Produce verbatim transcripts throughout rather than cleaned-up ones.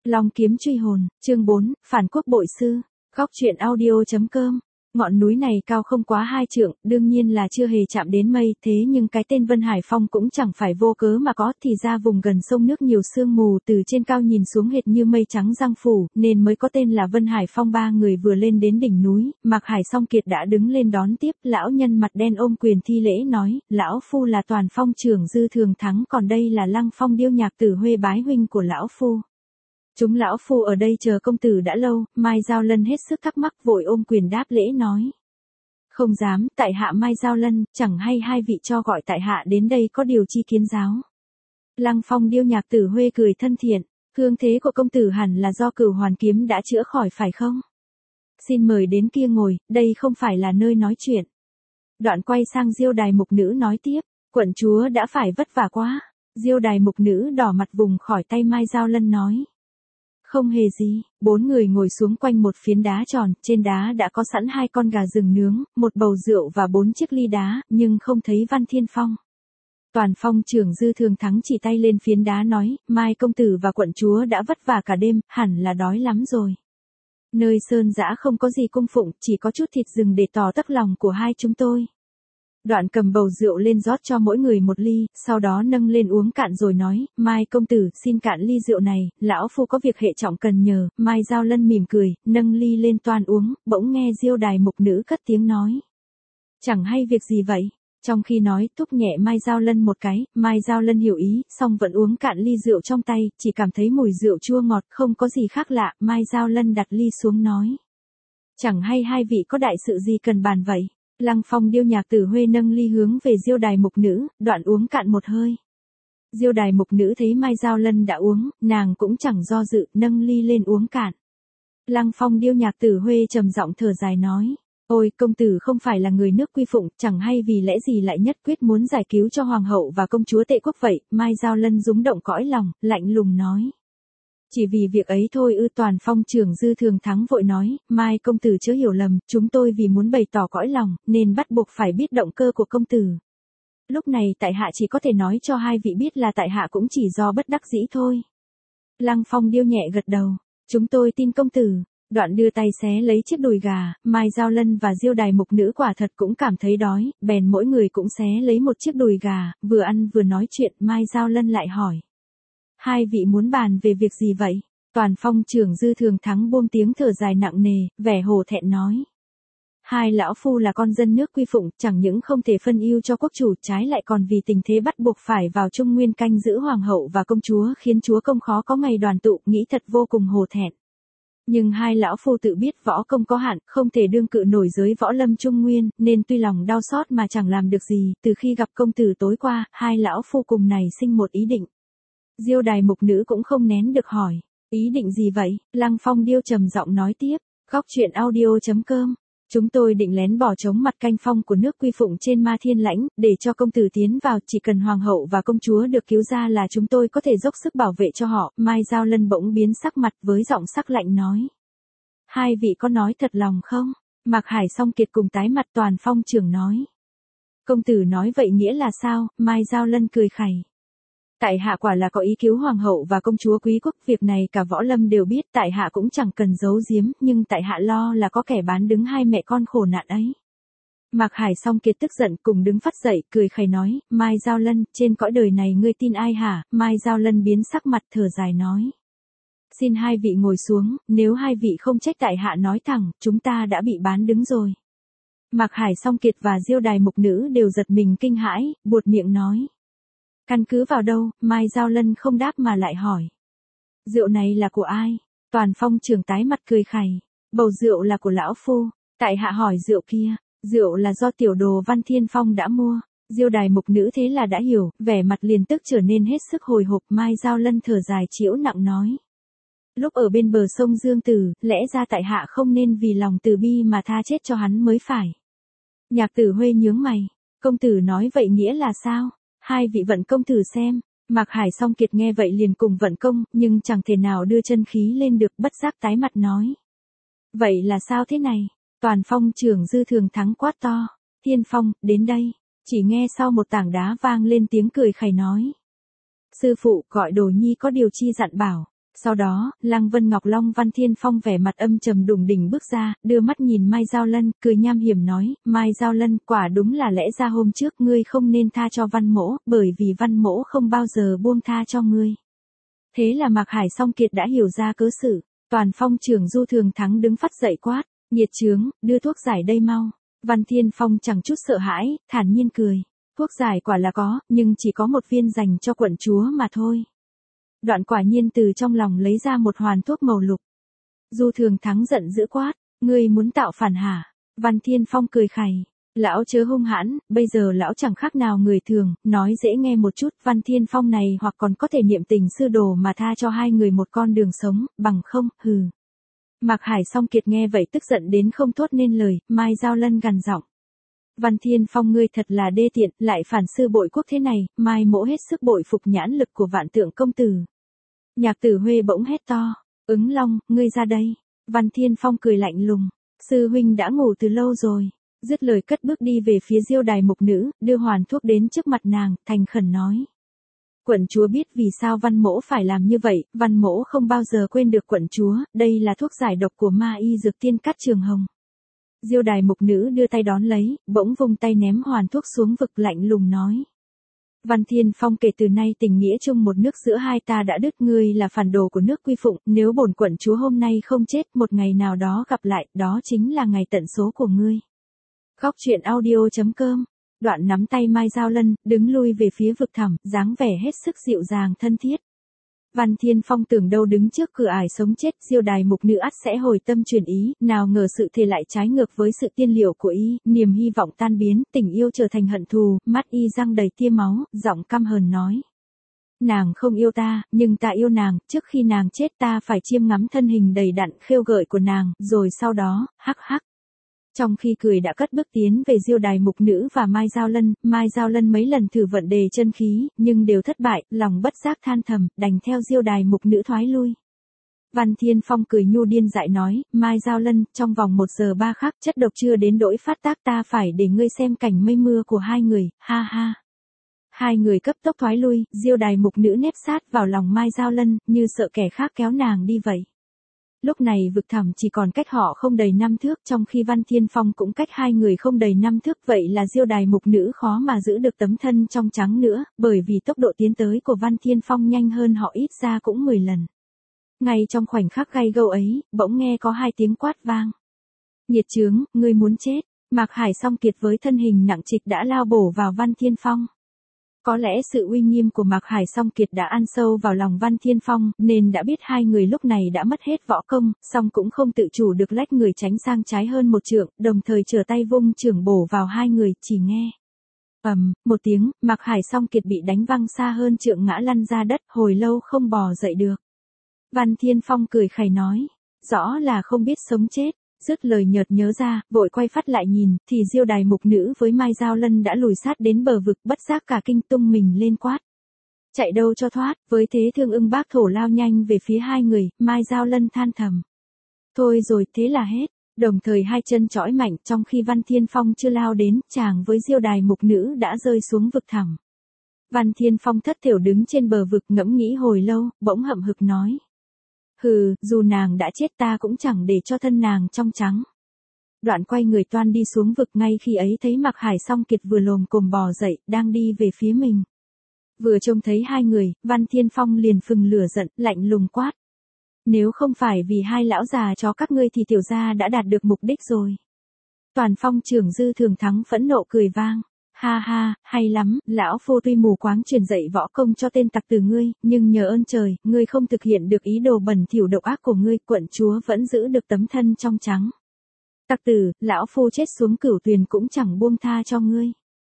Long kiếm truy hồn, chương bốn, phản quốc bội sư. Góc truyện audio.com. Ngọn núi này cao không quá hai trượng, đương nhiên là chưa hề chạm đến mây, thế nhưng cái tên Vân Hải Phong cũng chẳng phải vô cớ mà có, thì ra vùng gần sông nước nhiều sương mù, từ trên cao nhìn xuống hệt như mây trắng giăng phủ, nên mới có tên là Vân Hải Phong. Ba người vừa lên đến đỉnh núi, Mạc Hải Song Kiệt đã đứng lên đón tiếp, lão nhân mặt đen ôm quyền thi lễ nói, lão phu là Toàn Phong trưởng Dư Thường Thắng, còn đây là Lăng Phong Điêu Nhạc Tử Huê bái huynh của lão phu. Chúng lão phu ở đây chờ công tử đã lâu. Mai Giao Lân hết sức thắc mắc vội ôm quyền đáp lễ nói. Không dám, tại hạ Mai Giao Lân, chẳng hay hai vị cho gọi tại hạ đến đây có điều chi kiến giáo. Lăng Phong Điêu Nhạc Tử Huê cười thân thiện, thương thế của công tử hẳn là do Cửu Hoàn kiếm đã chữa khỏi phải không? Xin mời đến kia ngồi, đây không phải là nơi nói chuyện. Đoạn quay sang Diêu Đài Mục Nữ nói tiếp, quận chúa đã phải vất vả quá. Diêu Đài Mục Nữ đỏ mặt vùng khỏi tay Mai Giao Lân nói. Không hề gì. Bốn người ngồi xuống quanh một phiến đá tròn, trên đá đã có sẵn hai con gà rừng nướng, một bầu rượu và bốn chiếc ly đá, nhưng không thấy Văn Thiên Phong. Toàn Phong trưởng Dư Thường Thắng chỉ tay lên phiến đá nói, Mai công tử và quận chúa đã vất vả cả đêm, hẳn là đói lắm rồi. Nơi sơn dã không có gì cung phụng, chỉ có chút thịt rừng để tỏ tấc lòng của hai chúng tôi. Đoạn cầm bầu rượu lên rót cho mỗi người một ly, sau đó nâng lên uống cạn rồi nói, Mai công tử xin cạn ly rượu này, lão phu có việc hệ trọng cần nhờ. Mai Giao Lân mỉm cười, nâng ly lên toan uống, bỗng nghe Diêu Đài Mục Nữ cất tiếng nói. Chẳng hay việc gì vậy? Trong khi nói, thúc nhẹ Mai Giao Lân một cái, Mai Giao Lân hiểu ý, xong vẫn uống cạn ly rượu trong tay, chỉ cảm thấy mùi rượu chua ngọt, không có gì khác lạ. Mai Giao Lân đặt ly xuống nói. Chẳng hay hai vị có đại sự gì cần bàn vậy? Lăng Phong Điêu Nhạc Tử Huê nâng ly hướng về Diêu Đài Mục Nữ, đoạn uống cạn một hơi. Diêu Đài Mục Nữ thấy Mai Giao Lân đã uống, nàng cũng chẳng do dự, nâng ly lên uống cạn. Lăng Phong Điêu Nhạc Tử Huê trầm giọng thở dài nói, ôi công tử không phải là người nước quy phụng, chẳng hay vì lẽ gì lại nhất quyết muốn giải cứu cho hoàng hậu và công chúa Tệ Quốc vậy. Mai Giao Lân rúng động cõi lòng, lạnh lùng nói. Chỉ vì việc ấy thôi ư? Toàn Phong trưởng Dư Thường Thắng vội nói, Mai công tử chớ hiểu lầm, chúng tôi vì muốn bày tỏ cõi lòng, nên bắt buộc phải biết động cơ của công tử. Lúc này tại hạ chỉ có thể nói cho hai vị biết là tại hạ cũng chỉ do bất đắc dĩ thôi. Lăng Phong Điêu nhẹ gật đầu, chúng tôi tin công tử. Đoạn đưa tay xé lấy chiếc đùi gà, Mai Giao Lân và Diêu Đài Mục Nữ quả thật cũng cảm thấy đói, bèn mỗi người cũng xé lấy một chiếc đùi gà, vừa ăn vừa nói chuyện. Mai Giao Lân lại hỏi. Hai vị muốn bàn về việc gì vậy? Toàn Phong trưởng Dư Thường Thắng buông tiếng thở dài nặng nề, vẻ hổ thẹn nói. Hai lão phu là con dân nước quy phụng, chẳng những không thể phân ưu cho quốc chủ, trái lại còn vì tình thế bắt buộc phải vào Trung Nguyên canh giữ hoàng hậu và công chúa, khiến chúa công khó có ngày đoàn tụ, nghĩ thật vô cùng hổ thẹn. Nhưng hai lão phu tự biết võ công có hạn, không thể đương cự nổi giới võ lâm Trung Nguyên, nên tuy lòng đau xót mà chẳng làm được gì. Từ khi gặp công tử tối qua, hai lão phu cùng này sinh một ý định. Diêu Đài Mục Nữ cũng không nén được hỏi, ý định gì vậy? Lăng Phong Điêu trầm giọng nói tiếp, góc truyện audio.com. Chúng tôi định lén bỏ trống mặt canh phong của nước quy phụng trên Ma Thiên Lãnh, để cho công tử tiến vào, chỉ cần hoàng hậu và công chúa được cứu ra là chúng tôi có thể dốc sức bảo vệ cho họ. Mai Giao Lân bỗng biến sắc mặt với giọng sắc lạnh nói. Hai vị có nói thật lòng không? Mạc Hải Song Kiệt cùng tái mặt. Toàn Phong trưởng nói. Công tử nói vậy nghĩa là sao? Mai Giao Lân cười khẩy. Tại hạ quả là có ý cứu hoàng hậu và công chúa quý quốc, việc này cả võ lâm đều biết, tại hạ cũng chẳng cần giấu giếm, nhưng tại hạ lo là có kẻ bán đứng hai mẹ con khổ nạn ấy. Mạc Hải Song Kiệt tức giận cùng đứng phắt dậy, cười khẩy nói, Mai Giao Lân, trên cõi đời này ngươi tin ai hả? Mai Giao Lân biến sắc mặt thở dài nói. Xin hai vị ngồi xuống, nếu hai vị không trách tại hạ nói thẳng, chúng ta đã bị bán đứng rồi. Mạc Hải Song Kiệt và Diêu Đài Mục Nữ đều giật mình kinh hãi, buột miệng nói. Căn cứ vào đâu? Mai Giao Lân không đáp mà lại hỏi. Rượu này là của ai? Toàn Phong trưởng tái mặt cười khẩy. Bầu rượu là của lão phu. Tại hạ hỏi rượu kia. Rượu là do tiểu đồ Văn Thiên Phong đã mua. Diêu Đài Mục Nữ thế là đã hiểu, vẻ mặt liền tức trở nên hết sức hồi hộp. Mai Giao Lân thở dài chĩu nặng nói. Lúc ở bên bờ sông Dương Tử, lẽ ra tại hạ không nên vì lòng từ bi mà tha chết cho hắn mới phải. Nhạc Tử Huê nhướng mày. Công tử nói vậy nghĩa là sao? Hai vị vận công thử xem. Mạc Hải Song Kiệt nghe vậy liền cùng vận công, nhưng chẳng thể nào đưa chân khí lên được, bất giác tái mặt nói. Vậy là sao thế này? Toàn Phong trưởng Dư Thường Thắng quát to. Thiên Phong, đến đây. Chỉ nghe sau một tảng đá vang lên tiếng cười khẩy nói. Sư phụ, gọi Đồ Nhi có điều chi dặn bảo. Sau đó, Lăng Vân Ngọc Long Văn Thiên Phong vẻ mặt âm trầm đùng đỉnh bước ra, đưa mắt nhìn Mai Giao Lân, cười nham hiểm nói, Mai Giao Lân, quả đúng là lẽ ra hôm trước ngươi không nên tha cho Văn Mỗ, bởi vì Văn Mỗ không bao giờ buông tha cho ngươi. Thế là Mạc Hải Song Kiệt đã hiểu ra cớ sự, toàn phong trưởng Du Thường Thắng đứng phắt dậy quát, nhiệt trướng, đưa thuốc giải đây mau. Văn Thiên Phong chẳng chút sợ hãi, thản nhiên cười, thuốc giải quả là có, nhưng chỉ có một viên dành cho quận chúa mà thôi. Đoạn quả nhiên từ trong lòng lấy ra một hoàn thuốc màu lục. Du Thường Thắng giận dữ quát, ngươi muốn tạo phản hả? Văn Thiên Phong cười khẩy, lão chớ hung hãn, bây giờ lão chẳng khác nào người thường, nói dễ nghe một chút, Văn Thiên Phong này hoặc còn có thể niệm tình sư đồ mà tha cho hai người một con đường sống, bằng không, hừ. Mạc Hải Song Kiệt nghe vậy tức giận đến không thốt nên lời, Mai Giao Lân gằn giọng. Văn Thiên Phong ngươi thật là đê tiện, lại phản sư bội quốc thế này, Mai Mỗ hết sức bội phục nhãn lực của Vạn Tượng công tử. Nhạc Tử Huê bỗng hét to, Ứng Long, ngươi ra đây. Văn Thiên Phong cười lạnh lùng, sư huynh đã ngủ từ lâu rồi. Dứt lời cất bước đi về phía Diêu Đài mục nữ, đưa hoàn thuốc đến trước mặt nàng, thành khẩn nói. Quận chúa biết vì sao Văn Mỗ phải làm như vậy, Văn Mỗ không bao giờ quên được quận chúa, đây là thuốc giải độc của ma y dược tiên Cát Trường Hồng. Diêu Đài mục nữ đưa tay đón lấy, bỗng vung tay ném hoàn thuốc xuống vực lạnh lùng nói. Văn Thiên Phong, kể từ nay tình nghĩa chung một nước giữa hai ta đã đứt, ngươi là phản đồ của nước Quy Phụng, nếu bổn quận chúa hôm nay không chết, một ngày nào đó gặp lại, đó chính là ngày tận số của ngươi. Góc truyện audio chấm com. Đoạn nắm tay Mai Giao Lân, đứng lui về phía vực thẳm, dáng vẻ hết sức dịu dàng thân thiết. Văn Thiên Phong tưởng đâu đứng trước cửa ải sống chết, Diêu Đài mục nữ ắt sẽ hồi tâm chuyển ý, nào ngờ sự thể lại trái ngược với sự tiên liệu của y, niềm hy vọng tan biến, tình yêu trở thành hận thù, mắt y răng đầy tia máu, giọng căm hờn nói. Nàng không yêu ta, nhưng ta yêu nàng, trước khi nàng chết ta phải chiêm ngắm thân hình đầy đặn khêu gợi của nàng, rồi sau đó, hắc hắc. Trong khi cười đã cất bước tiến về Diêu Đài mục nữ và Mai Giao Lân, Mai Giao Lân mấy lần thử vận đề chân khí, nhưng đều thất bại, lòng bất giác than thầm, đành theo Diêu Đài mục nữ thoái lui. Văn Thiên Phong cười nhu điên dại nói, Mai Giao Lân, trong vòng một giờ ba khắc chất độc chưa đến đỗi phát tác ta phải để ngươi xem cảnh mây mưa của hai người, ha ha. Hai người cấp tốc thoái lui, Diêu Đài mục nữ nép sát vào lòng Mai Giao Lân, như sợ kẻ khác kéo nàng đi vậy. Lúc này vực thẳm chỉ còn cách họ không đầy năm thước, trong khi Văn Thiên Phong cũng cách hai người không đầy năm thước, vậy là Diêu Đài mục nữ khó mà giữ được tấm thân trong trắng nữa, bởi vì tốc độ tiến tới của Văn Thiên Phong nhanh hơn họ ít ra cũng mười lần. Ngay trong khoảnh khắc gay gâu ấy, bỗng nghe có hai tiếng quát vang. Nhiệt trướng, ngươi muốn chết. Mạc Hải Song Kiệt với thân hình nặng trịch đã lao bổ vào Văn Thiên Phong. Có lẽ sự uy nghiêm của Mạc Hải Song Kiệt đã ăn sâu vào lòng Văn Thiên Phong, nên đã biết hai người lúc này đã mất hết võ công, song cũng không tự chủ được lách người tránh sang trái hơn một trượng, đồng thời trở tay vung chưởng bổ vào hai người, chỉ nghe. ầm, um, một tiếng, Mạc Hải Song Kiệt bị đánh văng xa hơn trượng ngã lăn ra đất, hồi lâu không bò dậy được. Văn Thiên Phong cười khẩy nói, rõ là không biết sống chết. Dứt lời nhợt nhớ ra, vội quay phát lại nhìn, thì Diêu Đài mục nữ với Mai Giao Lân đã lùi sát đến bờ vực, bất giác cả kinh tung mình lên quát. Chạy đâu cho thoát, với thế Thương Ưng Bác Thổ lao nhanh về phía hai người, Mai Giao Lân than thầm. Thôi rồi, thế là hết. Đồng thời hai chân chõi mạnh, trong khi Văn Thiên Phong chưa lao đến, chàng với Diêu Đài mục nữ đã rơi xuống vực thẳm. Văn Thiên Phong thất thểu đứng trên bờ vực ngẫm nghĩ hồi lâu, bỗng hậm hực nói. Hừ, dù nàng đã chết ta cũng chẳng để cho thân nàng trong trắng. Đoạn quay người toan đi xuống vực, ngay khi ấy thấy Mạc Hải Song Kiệt vừa lồm cồm bò dậy, đang đi về phía mình. Vừa trông thấy hai người, Văn Thiên Phong liền phừng lửa giận, lạnh lùng quát. Nếu không phải vì hai lão già chó các ngươi thì tiểu gia đã đạt được mục đích rồi. Toàn phong trưởng Dư Thường Thắng phẫn nộ cười vang. Ha ha, hay lắm, lão phu tuy mù quáng truyền dạy võ công cho tên tặc tử ngươi, nhưng nhờ ơn trời, ngươi không thực hiện được ý đồ bẩn thỉu độc ác của ngươi, quận chúa vẫn giữ được tấm thân trong trắng. Tặc tử, lão phu chết xuống cửu tuyền cũng chẳng buông tha cho ngươi.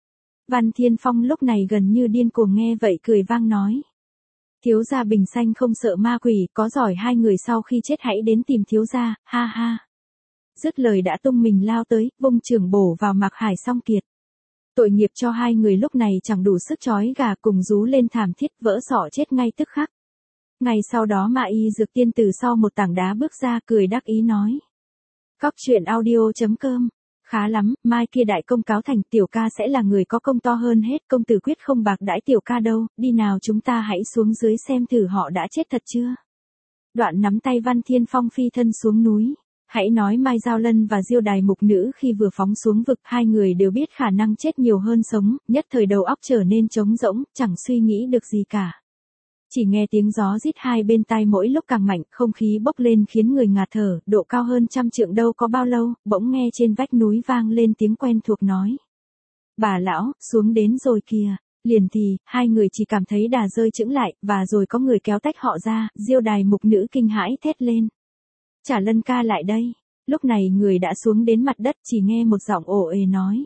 Văn Thiên Phong lúc này gần như điên cuồng nghe vậy cười vang nói. Thiếu gia Bình Xanh không sợ ma quỷ, có giỏi hai người sau khi chết hãy đến tìm thiếu gia, ha ha. Dứt lời đã tung mình lao tới, vung chưởng bổ vào Mạc Hải Song Kiệt. Tội nghiệp cho hai người lúc này chẳng đủ sức trói gà, cùng rú lên thảm thiết, vỡ sọ chết ngay tức khắc. Ngay sau đó Ma Y Dược Tiên từ sau một tảng đá bước ra, cười đắc ý nói. Góc truyện audio chấm com. Khá lắm, mai kia đại công cáo thành, tiểu ca sẽ là người có công to hơn hết, công tử quyết không bạc đãi tiểu ca đâu, đi nào chúng ta hãy xuống dưới xem thử họ đã chết thật chưa. Đoạn nắm tay Văn Thiên Phong phi thân xuống núi. Hãy nói Mai Giao Lân và Diêu Đài Mục Nữ khi vừa phóng xuống vực, hai người đều biết khả năng chết nhiều hơn sống, nhất thời đầu óc trở nên trống rỗng, chẳng suy nghĩ được gì cả. Chỉ nghe tiếng gió rít hai bên tai mỗi lúc càng mạnh, không khí bốc lên khiến người ngạt thở, độ cao hơn trăm trượng đâu có bao lâu, bỗng nghe trên vách núi vang lên tiếng quen thuộc nói. Bà lão, xuống đến rồi kìa. Liền thì, hai người chỉ cảm thấy đà rơi chững lại, và rồi có người kéo tách họ ra, Diêu Đài Mục Nữ kinh hãi thét lên. Trả Lân ca lại đây. Lúc này người đã xuống đến mặt đất, chỉ nghe một giọng ồ ề nói.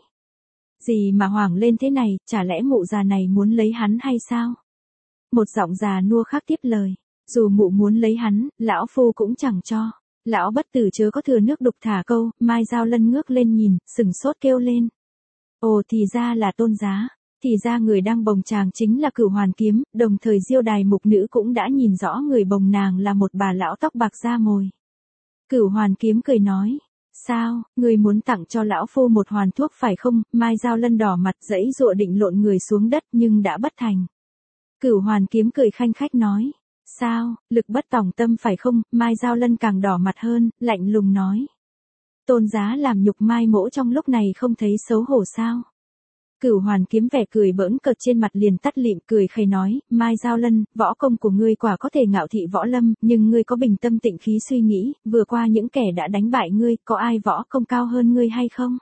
Gì mà hoảng lên thế này, chả lẽ mụ già này muốn lấy hắn hay sao? Một giọng già nua khác tiếp lời. Dù mụ muốn lấy hắn, lão phu cũng chẳng cho. Lão bất tử chớ có thừa nước đục thả câu. Mai Giao Lân ngước lên nhìn, sừng sốt kêu lên. Ồ thì ra là Tôn giá. Thì ra người đang bồng chàng chính là Cửu Hoàn Kiếm. Đồng thời Diêu Đài Mục Nữ cũng đã nhìn rõ người bồng nàng là một bà lão tóc bạc da mồi. Cửu Hoàn Kiếm cười nói. Sao, người muốn tặng cho lão phu một hoàn thuốc phải không? Mai Giao Lân đỏ mặt giãy giụa định lộn người xuống đất nhưng đã bất thành. Cửu Hoàn Kiếm cười khanh khách nói. Sao, lực bất tòng tâm phải không? Mai Giao Lân càng đỏ mặt hơn, lạnh lùng nói. Tôn giá làm nhục Mai mỗ trong lúc này không thấy xấu hổ sao? Cửu Hoàn Kiếm vẻ cười bỡn cợt trên mặt liền tắt lịm cười khẩy nói. Mai Giao Lân, võ công của ngươi quả có thể ngạo thị võ lâm, nhưng ngươi có bình tâm tịnh khí suy nghĩ, vừa qua những kẻ đã đánh bại ngươi, có ai võ công cao hơn ngươi hay không?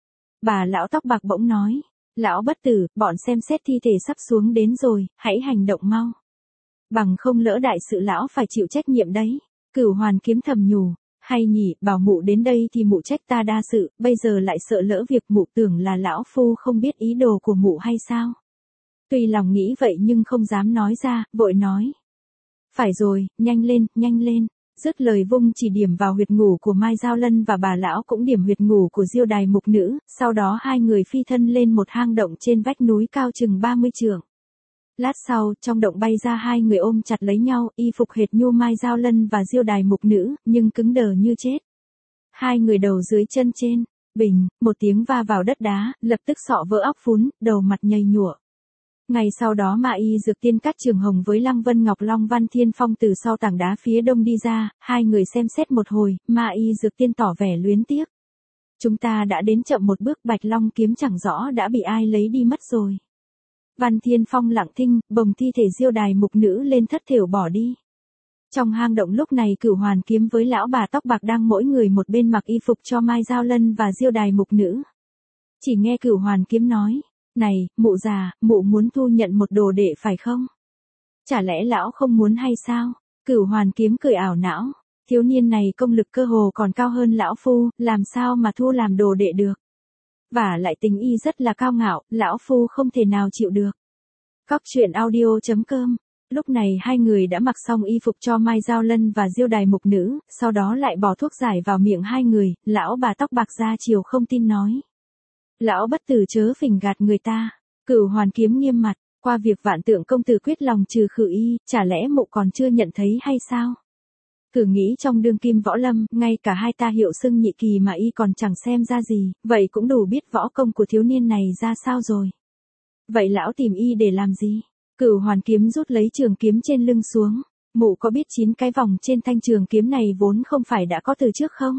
Bà lão tóc bạc bỗng nói. Lão bất tử, bọn xem xét thi thể sắp xuống đến rồi, hãy hành động mau. Bằng không lỡ đại sự lão phải chịu trách nhiệm đấy. Cửu Hoàn Kiếm thầm nhủ. Hay nhỉ, bảo mụ đến đây thì mụ trách ta đa sự, bây giờ lại sợ lỡ việc mụ tưởng là lão phu không biết ý đồ của mụ hay sao? Tuy lòng nghĩ vậy nhưng không dám nói ra, vội nói. Phải rồi, nhanh lên, nhanh lên. Dứt lời vung chỉ điểm vào huyệt ngủ của Mai Giao Lân và bà lão cũng điểm huyệt ngủ của Diêu Đài Mục Nữ, sau đó hai người phi thân lên một hang động trên vách núi cao chừng ba mươi trượng. Lát sau, trong động bay ra hai người ôm chặt lấy nhau, y phục hệt nhu Mai Giao Lân và Diêu Đài Mục Nữ, nhưng cứng đờ như chết. Hai người đầu dưới chân trên, bình, một tiếng va vào đất đá, lập tức sọ vỡ óc phún, đầu mặt nhầy nhụa. Ngày sau đó Ma Y Dược Tiên Cát Trường Hồng với Lăng Vân Ngọc Long Văn Thiên Phong từ sau tảng đá phía đông đi ra, hai người xem xét một hồi, Ma Y Dược Tiên tỏ vẻ luyến tiếc. Chúng ta đã đến chậm một bước, Bạch Long kiếm chẳng rõ đã bị ai lấy đi mất rồi. Văn Thiên Phong lặng thinh, bồng thi thể Diêu Đài Mục Nữ lên thất thểu bỏ đi. Trong hang động lúc này Cửu Hoàn Kiếm với lão bà tóc bạc đang mỗi người một bên mặc y phục cho Mai Giao Lân và Diêu Đài Mục Nữ. Chỉ nghe Cửu Hoàn Kiếm nói. Này, mụ già, mụ muốn thu nhận một đồ đệ phải không? Chả lẽ lão không muốn hay sao? Cửu Hoàn Kiếm cười ảo não. Thiếu niên này công lực cơ hồ còn cao hơn lão phu, làm sao mà thu làm đồ đệ được? Và lại tình y rất là cao ngạo, lão phu không thể nào chịu được. Góc truyện audio chấm com. Lúc này hai người đã mặc xong y phục cho Mai Giao Lân và Diêu Đài Mục Nữ, sau đó lại bỏ thuốc giải vào miệng hai người, lão bà tóc bạc ra chiều không tin nói. Lão bất tử chớ phỉnh gạt người ta. Cửu Hoàn Kiếm nghiêm mặt, qua việc Vạn Tượng công tử quyết lòng trừ khử y, chả lẽ mụ còn chưa nhận thấy hay sao? Cử nghĩ trong đương kim võ lâm, ngay cả hai ta hiệu xưng nhị kỳ mà y còn chẳng xem ra gì, vậy cũng đủ biết võ công của thiếu niên này ra sao rồi. Vậy lão tìm y để làm gì? Cửu Hoàn Kiếm rút lấy trường kiếm trên lưng xuống. Mụ có biết chín cái vòng trên thanh trường kiếm này vốn không phải đã có từ trước không?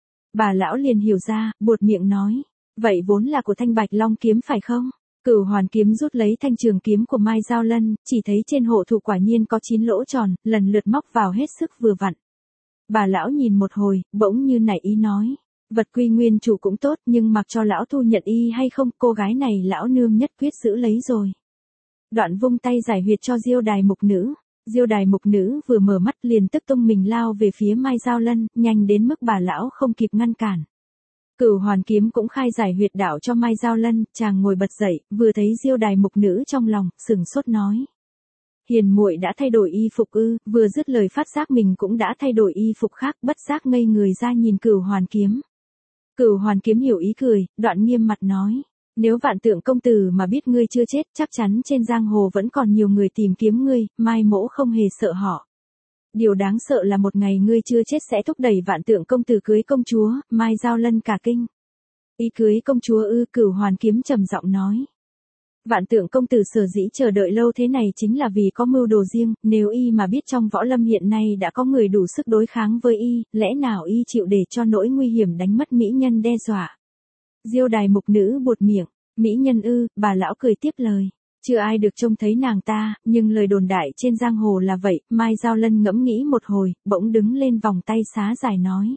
Bà lão liền hiểu ra, buột miệng nói. Vậy vốn là của thanh Bạch Long kiếm phải không? Cửu Hoàn Kiếm rút lấy thanh trường kiếm của Mai Giao Lân, chỉ thấy trên hộ thủ quả nhiên có chín lỗ tròn, lần lượt móc vào hết sức vừa vặn. Bà lão nhìn một hồi, bỗng như nảy ý nói. Vật quy nguyên chủ cũng tốt, nhưng mặc cho lão thu nhận y hay không, cô gái này lão nương nhất quyết giữ lấy rồi. Đoạn vung tay giải huyệt cho Diêu Đài Mục Nữ. Diêu Đài Mục Nữ vừa mở mắt liền tức tung mình lao về phía Mai Giao Lân, nhanh đến mức bà lão không kịp ngăn cản. Cửu Hoàn Kiếm cũng khai giải huyệt đạo cho Mai Giao Lân, chàng ngồi bật dậy, vừa thấy Diêu Đài Mục Nữ trong lòng, sừng sốt nói. Hiền muội đã thay đổi y phục ư? Vừa dứt lời phát giác mình cũng đã thay đổi y phục khác, bất giác ngây người ra nhìn Cửu Hoàn Kiếm. Cửu Hoàn Kiếm hiểu ý cười, đoạn nghiêm mặt nói. Nếu Vạn Tượng công tử mà biết ngươi chưa chết, chắc chắn trên giang hồ vẫn còn nhiều người tìm kiếm ngươi, Mai mỗ không hề sợ họ. Điều đáng sợ là một ngày ngươi chưa chết sẽ thúc đẩy Vạn Tượng công tử cưới công chúa. Mai Giao Lân cả kinh. Ý cưới công chúa ư? Cửu Hoàn Kiếm trầm giọng nói. Vạn Tượng công tử sở dĩ chờ đợi lâu thế này chính là vì có mưu đồ riêng, nếu y mà biết trong võ lâm hiện nay đã có người đủ sức đối kháng với y, lẽ nào y chịu để cho nỗi nguy hiểm đánh mất mỹ nhân đe dọa. Diêu đài mục nữ buột miệng, mỹ nhân ư, bà lão cười tiếp lời. Chưa ai được trông thấy nàng ta, nhưng lời đồn đại trên giang hồ là vậy. Mai Giao Lân ngẫm nghĩ một hồi, bỗng đứng lên vòng tay xá dài nói.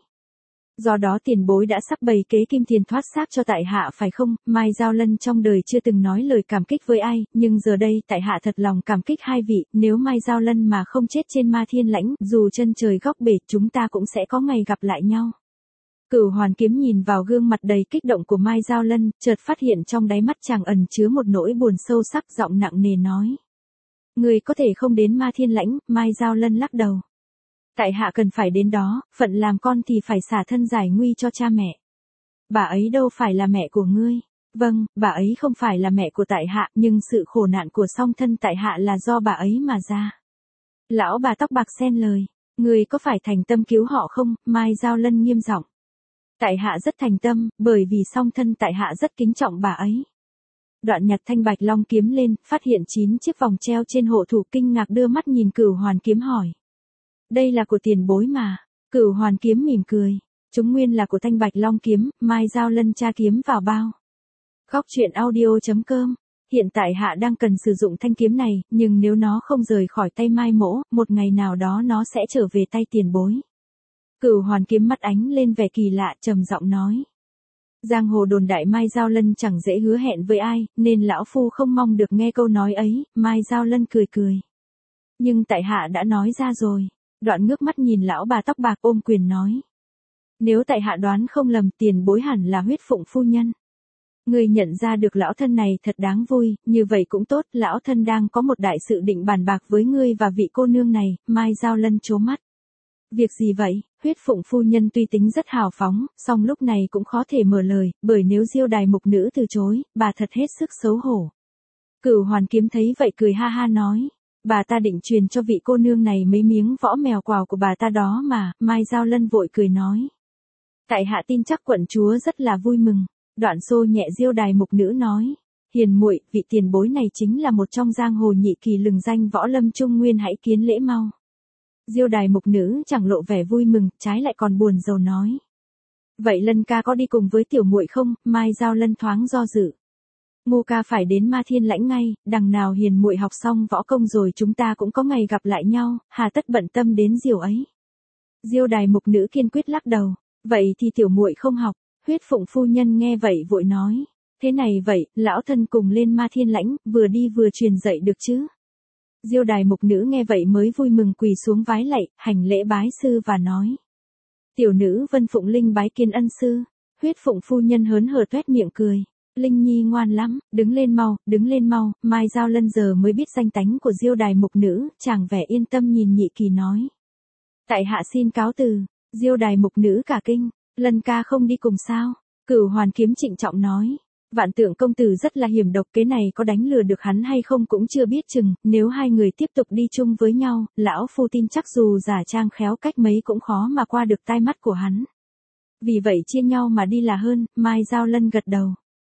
Do đó tiền bối đã sắp bày kế kim tiền thoát xác cho tại hạ phải không? Mai Giao Lân trong đời chưa từng nói lời cảm kích với ai, nhưng giờ đây tại hạ thật lòng cảm kích hai vị, nếu Mai Giao Lân mà không chết trên Ma Thiên Lãnh, dù chân trời góc bể chúng ta cũng sẽ có ngày gặp lại nhau. Cửu Hoàn Kiếm nhìn vào gương mặt đầy kích động của Mai Giao Lân, chợt phát hiện trong đáy mắt chàng ẩn chứa một nỗi buồn sâu sắc, giọng nặng nề nói. Người có thể không đến Ma Thiên Lãnh. Mai Giao Lân lắc đầu. Tại hạ cần phải đến đó, phận làm con thì phải xả thân giải nguy cho cha mẹ. Bà ấy đâu phải là mẹ của ngươi. Vâng, bà ấy không phải là mẹ của tại hạ, nhưng sự khổ nạn của song thân tại hạ là do bà ấy mà ra. Lão bà tóc bạc xen lời. Ngươi có phải thành tâm cứu họ không? Mai Giao Lân nghiêm giọng. Tại hạ rất thành tâm, bởi vì song thân tại hạ rất kính trọng bà ấy. Đoạn nhặt thanh bạch long kiếm lên, phát hiện chín chiếc vòng treo trên hộ thủ, kinh ngạc đưa mắt nhìn Cửu Hoàn Kiếm hỏi. Đây là của tiền bối mà. Cửu Hoàn Kiếm mỉm cười. Chúng nguyên là của thanh bạch long kiếm. Mai Giao Lân tra kiếm vào bao. Góc truyện audio chấm com. Hiện tại hạ đang cần sử dụng thanh kiếm này, nhưng nếu nó không rời khỏi tay Mai mỗ, một ngày nào đó nó sẽ trở về tay tiền bối. Cửu Hoàn Kiếm mắt ánh lên vẻ kỳ lạ, trầm giọng nói. Giang hồ đồn đại Mai Giao Lân chẳng dễ hứa hẹn với ai, nên lão phu không mong được nghe câu nói ấy. Mai Giao Lân cười cười. Nhưng tại hạ đã nói ra rồi. Đoạn ngước mắt nhìn lão bà tóc bạc ôm quyền nói. Nếu tại hạ đoán không lầm, tiền bối hẳn là Huyết Phụng phu nhân. Người nhận ra được lão thân này thật đáng vui, như vậy cũng tốt, lão thân đang có một đại sự định bàn bạc với ngươi và vị cô nương này. Mai Giao Lân trố mắt. Việc gì vậy? Huyết Phụng phu nhân tuy tính rất hào phóng, song lúc này cũng khó thể mở lời, bởi nếu Diêu đài mục nữ từ chối, bà thật hết sức xấu hổ. Cửu Hoàn Kiếm thấy vậy cười ha ha nói. Bà ta định truyền cho vị cô nương này mấy miếng võ mèo quào của bà ta đó mà. Mai Giao Lân vội cười nói. Tại hạ tin chắc quận chúa rất là vui mừng. Đoạn xô nhẹ Diêu đài mục nữ nói. Hiền muội, vị tiền bối này chính là một trong giang hồ nhị kỳ lừng danh võ lâm trung nguyên, hãy kiến lễ mau. Diêu đài mục nữ chẳng lộ vẻ vui mừng, trái lại còn buồn rầu nói. Vậy Lân ca có đi cùng với tiểu muội không? Mai Giao Lân thoáng do dự. Ngô ca phải đến Ma Thiên Lãnh ngay, đằng nào hiền muội học xong võ công rồi chúng ta cũng có ngày gặp lại nhau, hà tất bận tâm đến diều ấy. Diêu đài mục nữ kiên quyết lắc đầu. Vậy thì tiểu muội không học. Huyết Phụng phu nhân nghe vậy vội nói. Thế này vậy, lão thân cùng lên Ma Thiên Lãnh, vừa đi vừa truyền dạy được chứ? Diêu đài mục nữ nghe vậy mới vui mừng quỳ xuống vái lạy, hành lễ bái sư và nói. Tiểu nữ Vân Phụng Linh bái kiến ân sư. Huyết Phụng phu nhân hớn hở toét miệng cười. Linh nhi ngoan lắm, đứng lên mau, đứng lên mau. Mai Giao Lân giờ mới biết danh tánh của Diêu đài mục nữ, chàng vẻ yên tâm nhìn nhị kỳ nói. Tại hạ xin cáo từ. Diêu đài mục nữ cả kinh. Lân ca không đi cùng sao? Cửu Hoàn Kiếm trịnh trọng nói. Vạn Tượng công tử rất là hiểm độc, cái này có đánh lừa được hắn hay không cũng chưa biết chừng, nếu hai người tiếp tục đi chung với nhau, lão phu tin chắc dù giả trang khéo cách mấy cũng khó mà qua được tai mắt của hắn. Vì vậy chia nhau mà đi là hơn. Mai Giao Lân gật đầu.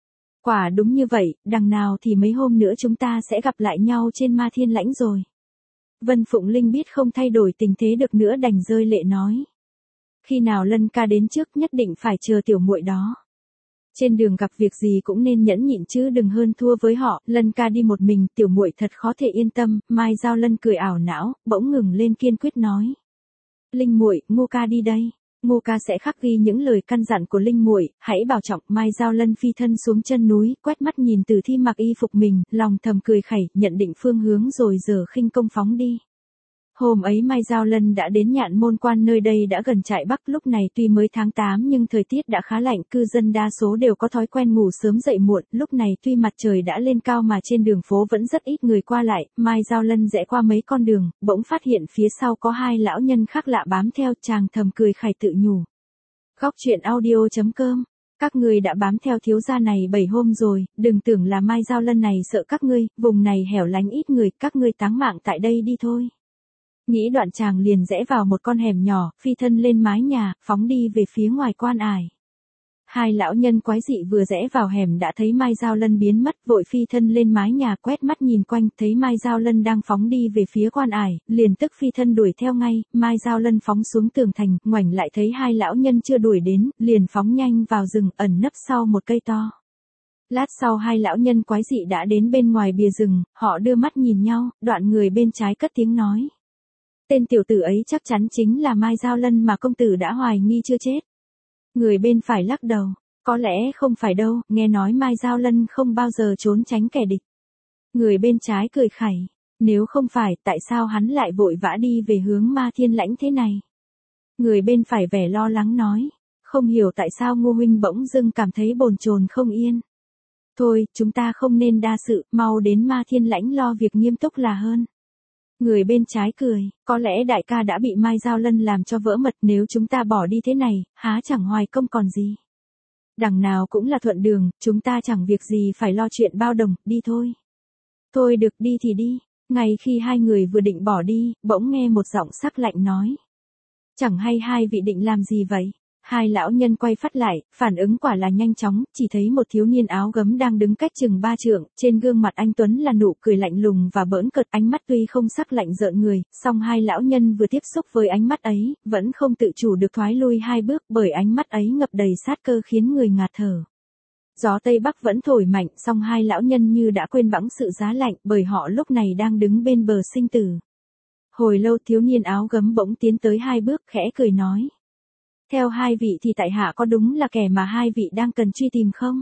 Quả đúng như vậy, đằng nào thì mấy hôm nữa chúng ta sẽ gặp lại nhau trên Ma Thiên Lãnh rồi. Vân Phụng Linh biết không thay đổi tình thế được nữa đành rơi lệ nói. Khi nào Lân ca đến trước nhất định phải chờ tiểu muội đó. Trên đường gặp việc gì cũng nên nhẫn nhịn chứ đừng hơn thua với họ. Lân ca đi một mình, tiểu muội thật khó thể yên tâm. Mai Giao Lân cười ảo não, bỗng ngừng lên kiên quyết nói. Linh muội, Ngô ca đi đây. Ngô ca sẽ khắc ghi những lời căn dặn của Linh muội, hãy bảo trọng. Mai Giao Lân phi thân xuống chân núi, quét mắt nhìn Tử Thi mặc y phục mình, lòng thầm cười khẩy, nhận định phương hướng rồi giờ khinh công phóng đi. Hôm ấy Mai Giao Lân đã đến Nhạn Môn Quan, nơi đây đã gần trại Bắc, lúc này tuy mới tháng tám nhưng thời tiết đã khá lạnh, cư dân đa số đều có thói quen ngủ sớm dậy muộn, lúc này tuy mặt trời đã lên cao mà trên đường phố vẫn rất ít người qua lại. Mai Giao Lân rẽ qua mấy con đường, bỗng phát hiện phía sau có hai lão nhân khác lạ bám theo, chàng thầm cười khẩy tự nhủ. Góc truyện audio chấm com. Các ngươi đã bám theo thiếu gia này bảy hôm rồi, đừng tưởng là Mai Giao Lân này sợ các ngươi, vùng này hẻo lánh ít người, các ngươi táng mạng tại đây đi thôi. Nghĩ đoạn chàng liền rẽ vào một con hẻm nhỏ, phi thân lên mái nhà, phóng đi về phía ngoài quan ải. Hai lão nhân quái dị vừa rẽ vào hẻm đã thấy Mai Giao Lân biến mất, vội phi thân lên mái nhà quét mắt nhìn quanh, thấy Mai Giao Lân đang phóng đi về phía quan ải, liền tức phi thân đuổi theo ngay. Mai Giao Lân phóng xuống tường thành, ngoảnh lại thấy hai lão nhân chưa đuổi đến, liền phóng nhanh vào rừng, ẩn nấp sau một cây to. Lát sau hai lão nhân quái dị đã đến bên ngoài bìa rừng, họ đưa mắt nhìn nhau, đoạn người bên trái cất tiếng nói. Tên tiểu tử ấy chắc chắn chính là Mai Giao Lân mà công tử đã hoài nghi chưa chết. Người bên phải lắc đầu, có lẽ không phải đâu, nghe nói Mai Giao Lân không bao giờ trốn tránh kẻ địch. Người bên trái cười khẩy, nếu không phải, tại sao hắn lại vội vã đi về hướng Ma Thiên Lãnh thế này? Người bên phải vẻ lo lắng nói, không hiểu tại sao Ngô huynh bỗng dưng cảm thấy bồn chồn không yên. Thôi, chúng ta không nên đa sự, mau đến Ma Thiên Lãnh lo việc nghiêm túc là hơn. Người bên trái cười, có lẽ đại ca đã bị Mai Giao Lân làm cho vỡ mật, nếu chúng ta bỏ đi thế này, há chẳng hoài công còn gì. Đằng nào cũng là thuận đường, chúng ta chẳng việc gì phải lo chuyện bao đồng, đi thôi. Thôi được, đi thì đi. Ngay khi hai người vừa định bỏ đi, bỗng nghe một giọng sắc lạnh nói. Chẳng hay hai vị định làm gì vậy? Hai lão nhân quay phát lại, phản ứng quả là nhanh chóng, chỉ thấy một thiếu niên áo gấm đang đứng cách chừng ba trượng, trên gương mặt anh tuấn là nụ cười lạnh lùng và bỡn cợt, ánh mắt tuy không sắc lạnh rợn người, song hai lão nhân vừa tiếp xúc với ánh mắt ấy, vẫn không tự chủ được thoái lui hai bước, bởi ánh mắt ấy ngập đầy sát cơ khiến người ngạt thở. Gió Tây Bắc vẫn thổi mạnh, song hai lão nhân như đã quên bẵng sự giá lạnh, bởi họ lúc này đang đứng bên bờ sinh tử. Hồi lâu thiếu niên áo gấm bỗng tiến tới hai bước, khẽ cười nói. Theo hai vị thì tại hạ có đúng là kẻ mà hai vị đang cần truy tìm không?